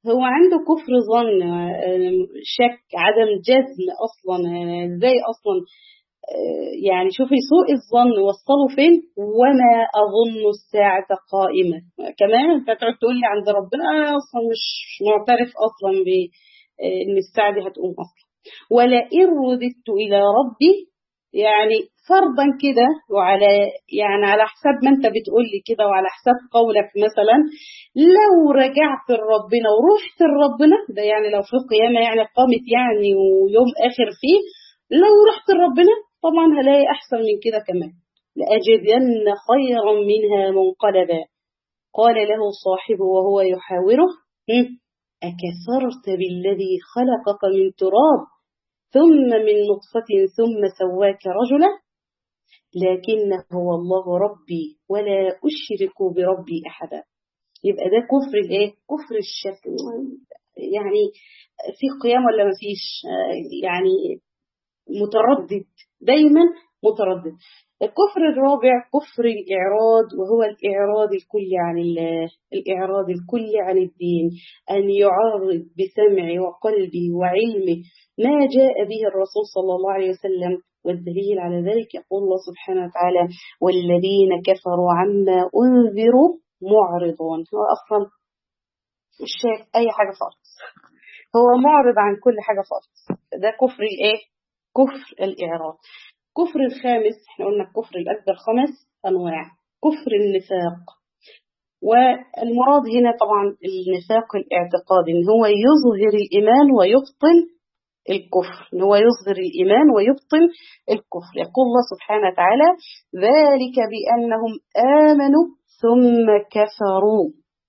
هو عنده كفر ظن، شك، عدم جزم أصلا. ازاي أصلا؟ يعني شوفي سوء الظن وصله فين. وما أظن الساعة قائمة. كمان انت تقعد تقول لي عند ربنا أنا أصلا مش معترف أصلا بأن الساعة دي هتقوم أصلا. ولئن رددت إلى ربي، يعني فرضا كده، وعلى يعني على حساب ما انت بتقول لي كده، وعلى حساب قولك مثلا، لو رجعت لربنا ورحت لربنا، ده يعني لو في قيامة يعني قامت يعني ويوم آخر فيه، لو رحت لربنا طبعا هلاقي أحسن من كده كمان، لأجدن خيرا منها منقلبا. قال له صاحبه وهو يحاوره: أكفرت بالذي خلقك من تراب ثم من نطفة ثم سواك رجلا لكن هو الله ربي ولا أشرك بربي أحدا. يبقى ده كفر الايه؟ كفر الشك. يعني في قيام ولا ما فيش؟ يعني متردد، دايما متردد. الكفر الرابع كفر الإعراض، وهو الإعراض الكلي عن الله، الإعراض الكلي عن الدين، أن يعرض بسمعه وقلبه وعلمه ما جاء به الرسول صلى الله عليه وسلم. والدليل على ذلك يقول الله سبحانه وتعالى: والذين كفروا عما أنذروا معرضون. هو أصلا مش شايف أي حاجة خالص، هو معرض عن كل حاجة خالص. ده كفر الإيه؟ كفر الإعراض. كفر الخامس، احنا قلنا الكفر الأكبر خمس أنواع. كفر النفاق، والمراد هنا طبعا النفاق الاعتقادي، ان هو يظهر الإيمان ويبطن الكفر، ان هو يظهر الإيمان ويبطن الكفر. يقول الله سبحانه وتعالى: ذلك بأنهم آمنوا ثم كفروا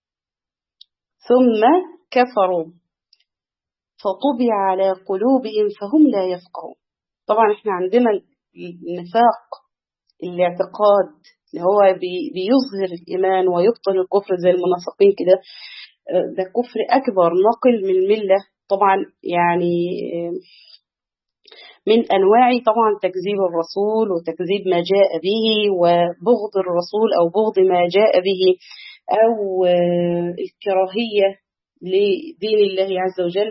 ثم كفروا فطبع على قلوبهم فهم لا يفقهون. طبعا احنا عندنا النفاق الاعتقاد اللي هو بيظهر الإيمان ويبطل الكفر زي المنافقين كده، ده كفر أكبر ناقل من الملة طبعا. يعني من أنواع طبعا تكذيب الرسول وتكذيب ما جاء به وبغض الرسول أو بغض ما جاء به، أو الكراهية لدين الله عز وجل.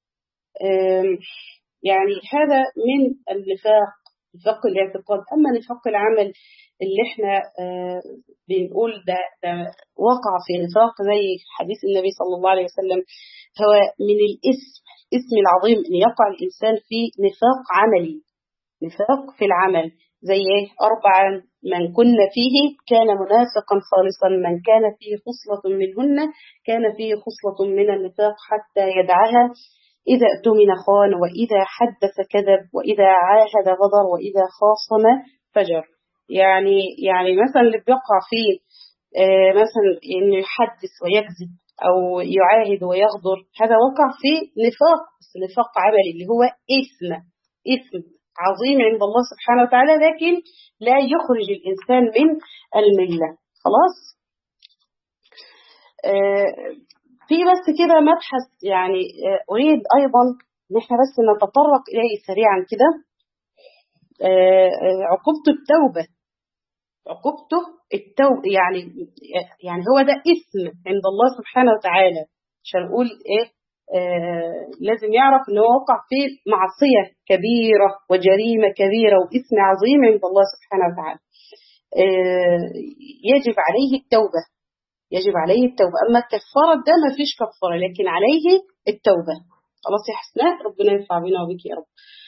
يعني هذا من النفاق، نفاق الاعتقاد. أما نفاق العمل اللي احنا آه بنقول ده, ده وقع في نفاق زي حديث النبي صلى الله عليه وسلم، هو من الاسم اسم العظيم أن يقع الإنسان في نفاق عملي. نفاق في العمل زي ايه؟ أربعا من كن فيه كان منافقا خالصا، من كان فيه خصلة منهن كان فيه خصلة من النفاق حتى يدعها: إذا اؤتمن خان، وإذا حدث كذب، وإذا عاهد غدر، وإذا خاصم فجر. يعني يعني مثلا اللي بيقع فيه آه مثلا إنه يحدث ويكذب أو يعاهد ويغدر، هذا وقع فيه نفاق، بس نفاق عملي اللي هو اسم اسم عظيم عند الله سبحانه وتعالى، لكن لا يخرج الإنسان من الملة. خلاص. آه في بس كده مبحث يعني أريد أيضا إن احنا بس نتطرق إليه سريعا كده. عقوبة التوبة، عقوبته التوبة يعني يعني هو ده اسم عند الله سبحانه وتعالى، عشان نقول إيه آه لازم يعرف إن هو وقع في معصية كبيرة وجريمة كبيرة واسم عظيم عند الله سبحانه وتعالى. آه يجب عليه التوبة، يجب عليه التوبة. أما الكفارة ده ما فيش كفارة، لكن عليه التوبة. خلاص يا حسناء، ربنا ينفع بنا وبك يا رب.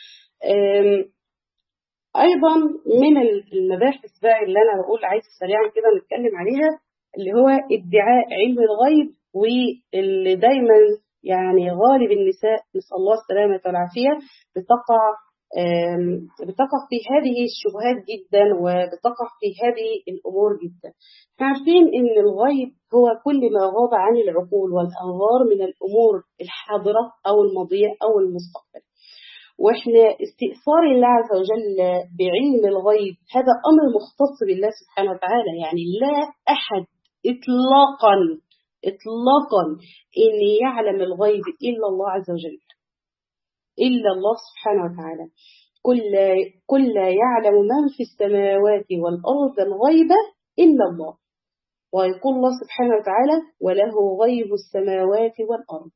أيضا من المباحث بقى اللي أنا بقول عايز سريعا كده نتكلم عليها، اللي هو ادعاء علم الغيب، واللي دايما يعني غالب النساء نسأل الله السلامة والعافية بتقع بتقع في هذه الشبهات جدا، وبتقع في هذه الأمور جدا. عارفين إن الغيب هو كل ما غاب عن العقول والأنظار من الأمور الحاضرة أو الماضية أو المستقبل. وإحنا استئثار الله عز وجل بعلم الغيب هذا أمر مختص بالله سبحانه وتعالى. يعني لا أحد إطلاقا إطلاقا إن يعلم الغيب إلا الله عز وجل، إلا الله سبحانه وتعالى. كل كل يعلم من في السماوات والأرض الغيب إلا الله. ويقول الله سبحانه وتعالى وله غيب السماوات والأرض.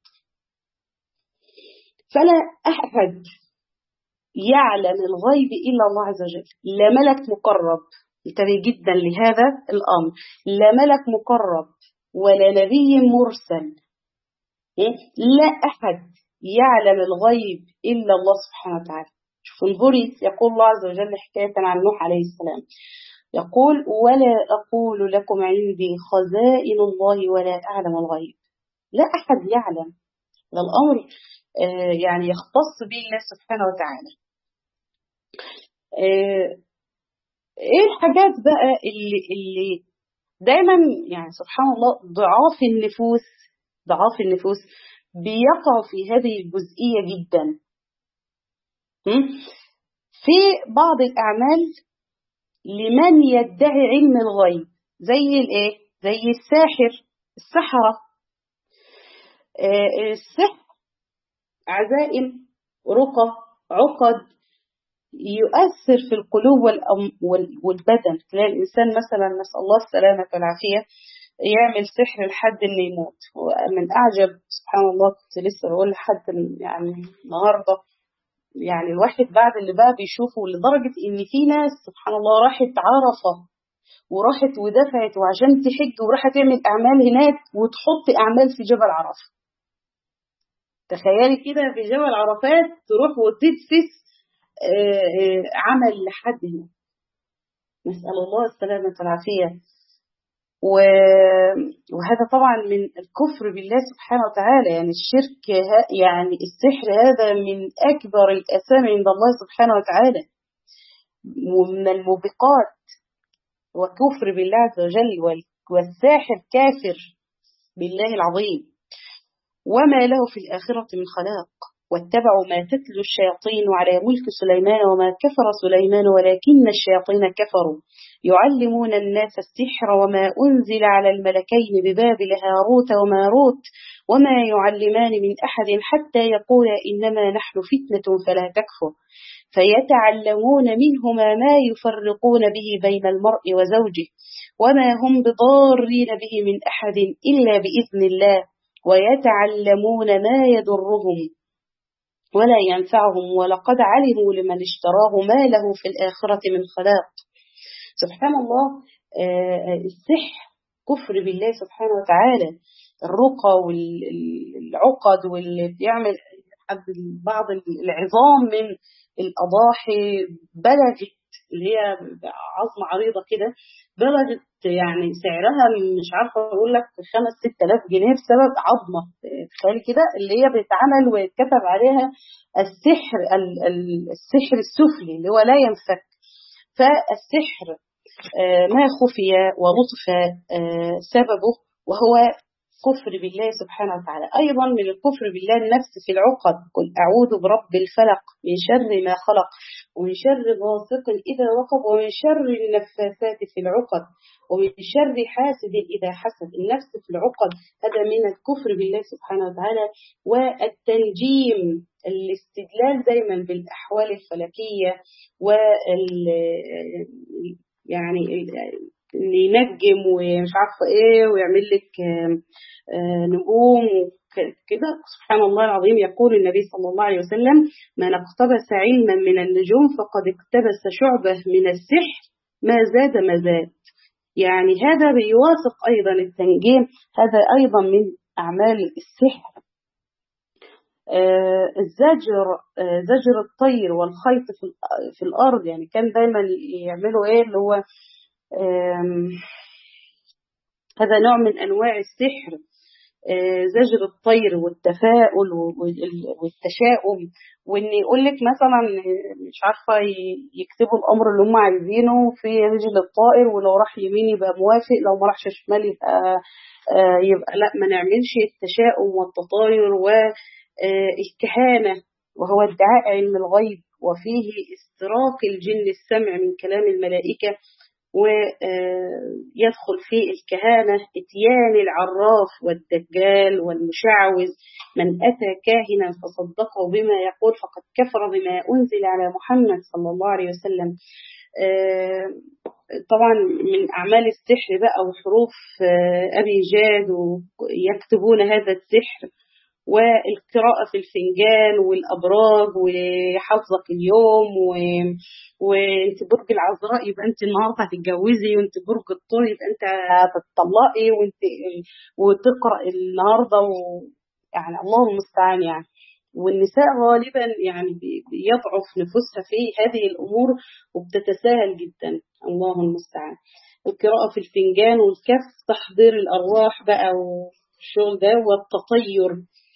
فلا أحد يعلم الغيب إلا الله عز وجل، لا ملك مقرب، انتبه جدا لهذا الأمر، لا ملك مقرب ولا نبي مرسل، لا أحد يعلم الغيب إلا الله سبحانه وتعالى. شوف انظري، يقول الله عز وجل حكاية عن نوح عليه السلام، يقول ولا أقول لكم عندي خزائن الله ولا أعلم الغيب. لا أحد يعلم، ده الأمر آه يعني يختص به الله سبحانه وتعالى. آه إيه الحاجات بقى اللي, اللي دايما يعني سبحان الله ضعاف النفوس ضعاف النفوس بيقع في هذه الجزئية جدا. في بعض الأعمال لمن يدعي علم الغيب، زي الايه؟ زي الساحر، السحرة. آه السحر عزائم، رقى، عقد، يؤثر في القلوب والبدن. تلاقي الإنسان مثلا نسأل الله السلامة والعافية يعمل سحر لحد إنه يموت. ومن أعجب سبحان الله، كنت لسه بقول لحد يعني النهارده، يعني الواحد بعد اللي بقى بيشوفه، لدرجة إن في ناس سبحان الله راحت عرفة وراحت ودفعت وعشان تحج وراحت تعمل أعمال هناك وتحط أعمال في جبل عرفة. تخيلي كده في جبل عرفات تروح وتدفس عمل لحد هنا، نسأل الله السلامة والعافية. وهذا طبعا من الكفر بالله سبحانه وتعالى، يعني الشرك، يعني السحر هذا من أكبر الآثام عند الله سبحانه وتعالى ومن الموبقات، وكفر بالله عز وجل، والساحر كافر بالله العظيم وما له في الآخرة من خلاق. واتبعوا ما تتلو الشياطين على ملك سليمان وما كفر سليمان ولكن الشياطين كفروا يعلمون الناس السحر وما أنزل على الملكين ببابل هاروت وماروت وما يعلمان من أحد حتى يقولا إنما نحن فتنة فلا تكفر فيتعلمون منهما ما يفرقون به بين المرء وزوجه وما هم بضارين به من أحد إلا بإذن الله ويتعلمون ما يضرهم ولا ينفعهم ولقد علموا لمن اشتراه ما له في الآخرة من خلاق. سبحان الله. السحر كفر بالله سبحانه وتعالى. الرقى والعقد واللي بيعمل بعض العظام من الأضاحي بلغت، اللي هي عظمة عريضة كده، بلغت يعني سعرها مش عارفة أقول لك خمس ست آلاف جنيه بسبب عظمة. تخيل كده اللي هي بتتعمل ويتكتب عليها السحر السحر السفلي اللي هو لا ينفك. فالسحر ما خفي ولطف سببه وهو كفر بالله سبحانه وتعالى. أيضا من الكفر بالله النفس في العقد، قل أعوذ برب الفلق من شر ما خلق ومن شر غاسق إذا وقب ومن شر النفاثات في العقد ومن شر حاسد إذا حسد. النفس في العقد هذا من الكفر بالله سبحانه وتعالى. والتنجيم، الاستدلال دايما بالأحوال الفلكية وال يعني اللي ينجم ومش عارفه ايه ويعمل لك نجوم كده. سبحان الله العظيم. يقول النبي صلى الله عليه وسلم من اقتبس علما من النجوم فقد اقتبس شعبة من السحر ما زاد ما زاد. يعني هذا بيوافق أيضا التنجيم، هذا أيضا من أعمال السحر. آه الزجر، آه زجر الطير والخيط في, في الأرض، يعني كان دايما يعملوا ايه اللي هو هذا نوع من أنواع السحر. زجر الطير والتفاؤل والتشاؤم، وإن يقول لك مثلا مش عارفة يكتبوا الأمر اللي هم عايزينه في رجل الطائر، ولو راح يمين يبقى موافق، لو ما راحش شمال يبقى يبقى لا ما نعملش. التشاؤم والتطاير والكهانة وهو ادعاء علم الغيب، وفيه استراق الجن السمع من كلام الملائكة، ويدخل فيه الكهانة، اتيان العراف والدجال والمشعوذ. من أتى كاهنا فصدقه بما يقول فقد كفر بما أنزل على محمد صلى الله عليه وسلم. طبعا من أعمال السحر بقى وحروف أبي جاد ويكتبون هذا السحر، والقراءة في الفنجان والأبراج وحافظك اليوم و... وانت برج العذراء يبقى انت النهارده هتتجوزي، وانت برج الثور يبقى انت هتطلقي، وانت وتقرأ النهارده و... يعني الله المستعان يعني. والنساء غالبا يعني بيضعف نفوسها في هذه الأمور وبتتساهل جدا، الله المستعان. القراءة في الفنجان والكف، تحضير الأرواح بقى والشغل ده، والتطير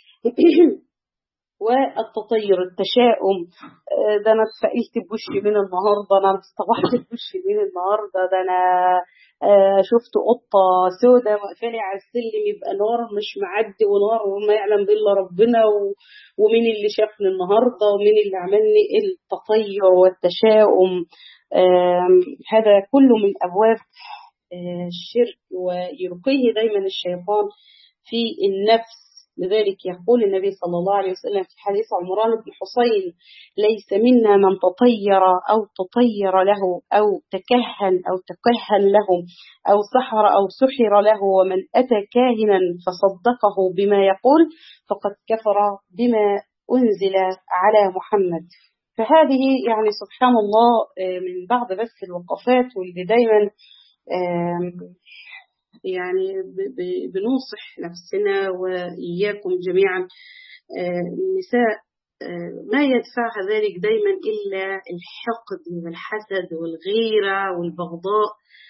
والتطير التشاؤم، ده أنا اتفائلت بوشي من النهاردة، أنا اصطبحت بوشي من النهاردة، ده أنا شفت قطة سودة واقفالي على السلم، يبقى نار مش معدي ونار وما يعلم بالله ربنا، ومين اللي شافني النهاردة ومين اللي عملني. التطير والتشاؤم هذا كله من أبواب الشرك، ويلقيه دايما الشيطان في النفس. لذلك يقول النبي صلى الله عليه وسلم في حديث عمران بن حصين: ليس منا من تطير أو تطير له أو تكهن أو تكهن له أو سحر أو سحر له، ومن أتى كاهنا فصدقه بما يقول فقد كفر بما أنزل على محمد. فهذه يعني سبحان الله من بعض بس الوقفات واللي دايما يعني بننصح نفسنا وإياكم جميعا. النساء ما يدفعها ذلك دايما إلا الحقد والحسد والغيرة والبغضاء.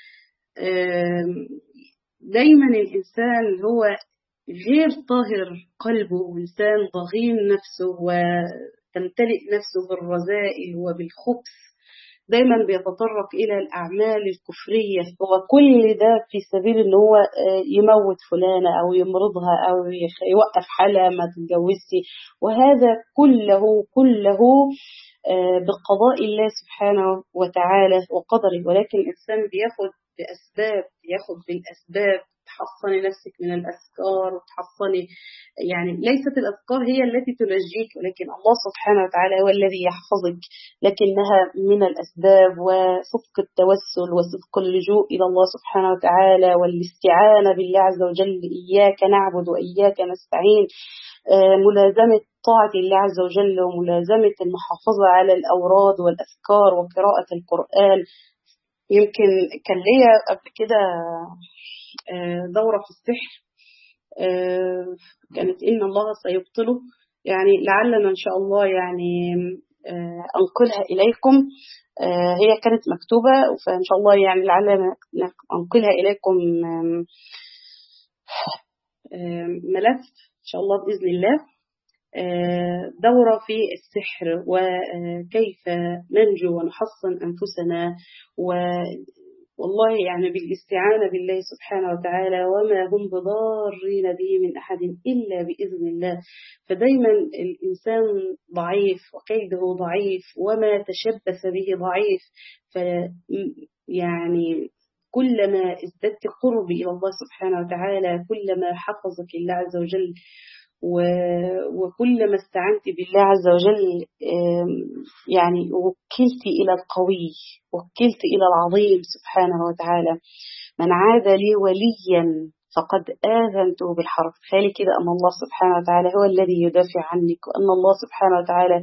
دايما الإنسان هو غير طاهر قلبه، وإنسان ضغين نفسه وتمتلئ نفسه بالرذائل وبالخبث، دايما بيتطرق إلى الأعمال الكفرية، وكل ده في سبيل إن هو يموت فلانة أو يمرضها أو يوقف حالها ما تتجوزش، وهذا كله كله بقضاء الله سبحانه وتعالى وقدره. ولكن الإنسان بياخد بأسباب، ياخد بالأسباب. تحصني نفسك من الأذكار وتحصني، يعني ليست الأذكار هي التي تنجيك، ولكن الله سبحانه وتعالى هو الذي يحفظك، لكنها من الأسباب. وصدق التوسل وصدق اللجوء إلى الله سبحانه وتعالى والاستعانة بالله عز وجل، إياك نعبد وإياك نستعين، ملازمة طاعة الله عز وجل وملازمة المحافظة على الأوراد والأذكار وقراءة القرآن. يمكن كان ليا قبل كده دورة في السحر، كانت إن الله سيبطله، يعني لعلنا إن شاء الله يعني أنقلها إليكم. هي كانت مكتوبة، فإن شاء الله يعني لعلنا أنقلها إليكم ملف إن شاء الله بإذن الله، دورة في السحر وكيف ننجو ونحصن أنفسنا، و والله يعني بالاستعانة بالله سبحانه وتعالى، وما هم بضارين به من أحد إلا بإذن الله. فدايما الإنسان ضعيف وكيده ضعيف وما تشبث به ضعيف، ف يعني كلما ازددت قرب إلى الله سبحانه وتعالى كلما حفظك الله عز وجل، وكلما استعنت بالله عز وجل يعني وكلت إلى القوي، وكلت إلى العظيم سبحانه وتعالى. من عاد لي وليا فقد آذنته بالحرب. خالي كده أن الله سبحانه وتعالى هو الذي يدافع عنك، وأن الله سبحانه وتعالى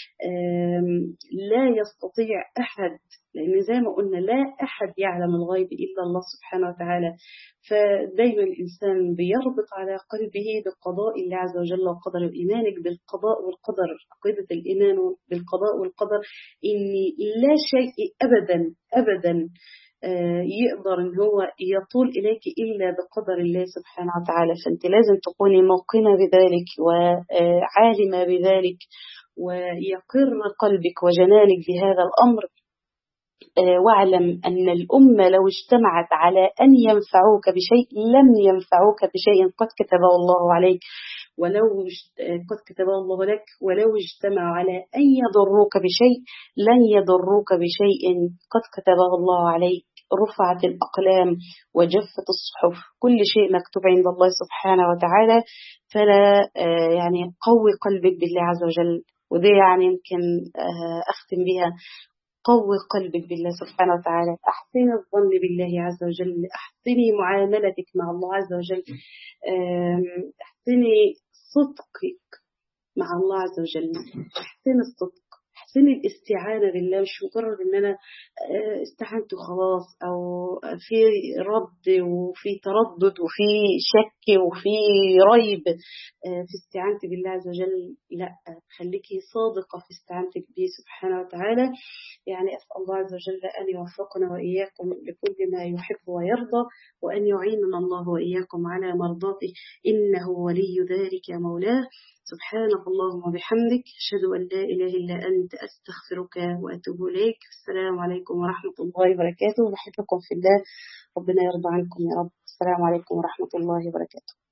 لا يستطيع أحد، لأن زي ما قلنا لا أحد يعلم الغيب إلا الله سبحانه وتعالى. فدايما الإنسان بيربط على قلبه بقضاء الله عز وجل وقدر، إيمانك بالقضاء والقدر، عقيدة الإيمان بالقضاء والقدر، إن لا شيء أبدا أبدا يقدر إن هو يطول إليك إلا بقدر الله سبحانه وتعالى. فأنت لازم تكوني موقنة بذلك وعالمة بذلك، ويقر قلبك وجنانك بهذا الأمر. واعلم أن الأمة لو اجتمعت على أن ينفعوك بشيء لم ينفعوك بشيء قد كتبه الله عليك، ولو قد كتبه الله لك، ولو اجتمعوا على أن يضروك بشيء لن يضروك بشيء قد كتبه الله عليك. رفعت الأقلام وجفت الصحف، كل شيء مكتوب عند الله سبحانه وتعالى. فلا يعني قوي قلبك بالله عز وجل. وده يعني يمكن أختم بها، قوي قلبك بالله سبحانه وتعالى، أحسني الظن بالله عز وجل، أحسني معاملتك مع الله عز وجل، أحسني صدقك مع الله عز وجل، احسن الصدق، احسن الاستعانة بالله، مش مجرد ان انا استعنت وخلاص، او في رد وفي تردد وفي شك وفي ريب في استعانتي بالله عز وجل. لا، خليكي صادقة في استعانتك به سبحانه وتعالى. يعني أسأل الله عز وجل أن يوفقنا وإياكم لكل ما يحب ويرضى، وأن يعيننا الله وإياكم على مرضاته، إنه ولي ذلك يا مولاه. سبحانك اللهم وبحمدك، أشهد أن لا إله إلا أنت، أستغفرك وأتوب إليك. السلام عليكم ورحمة الله وبركاته. بحبكم في الله، ربنا يرضى عنكم يا رب. السلام عليكم ورحمة الله وبركاته.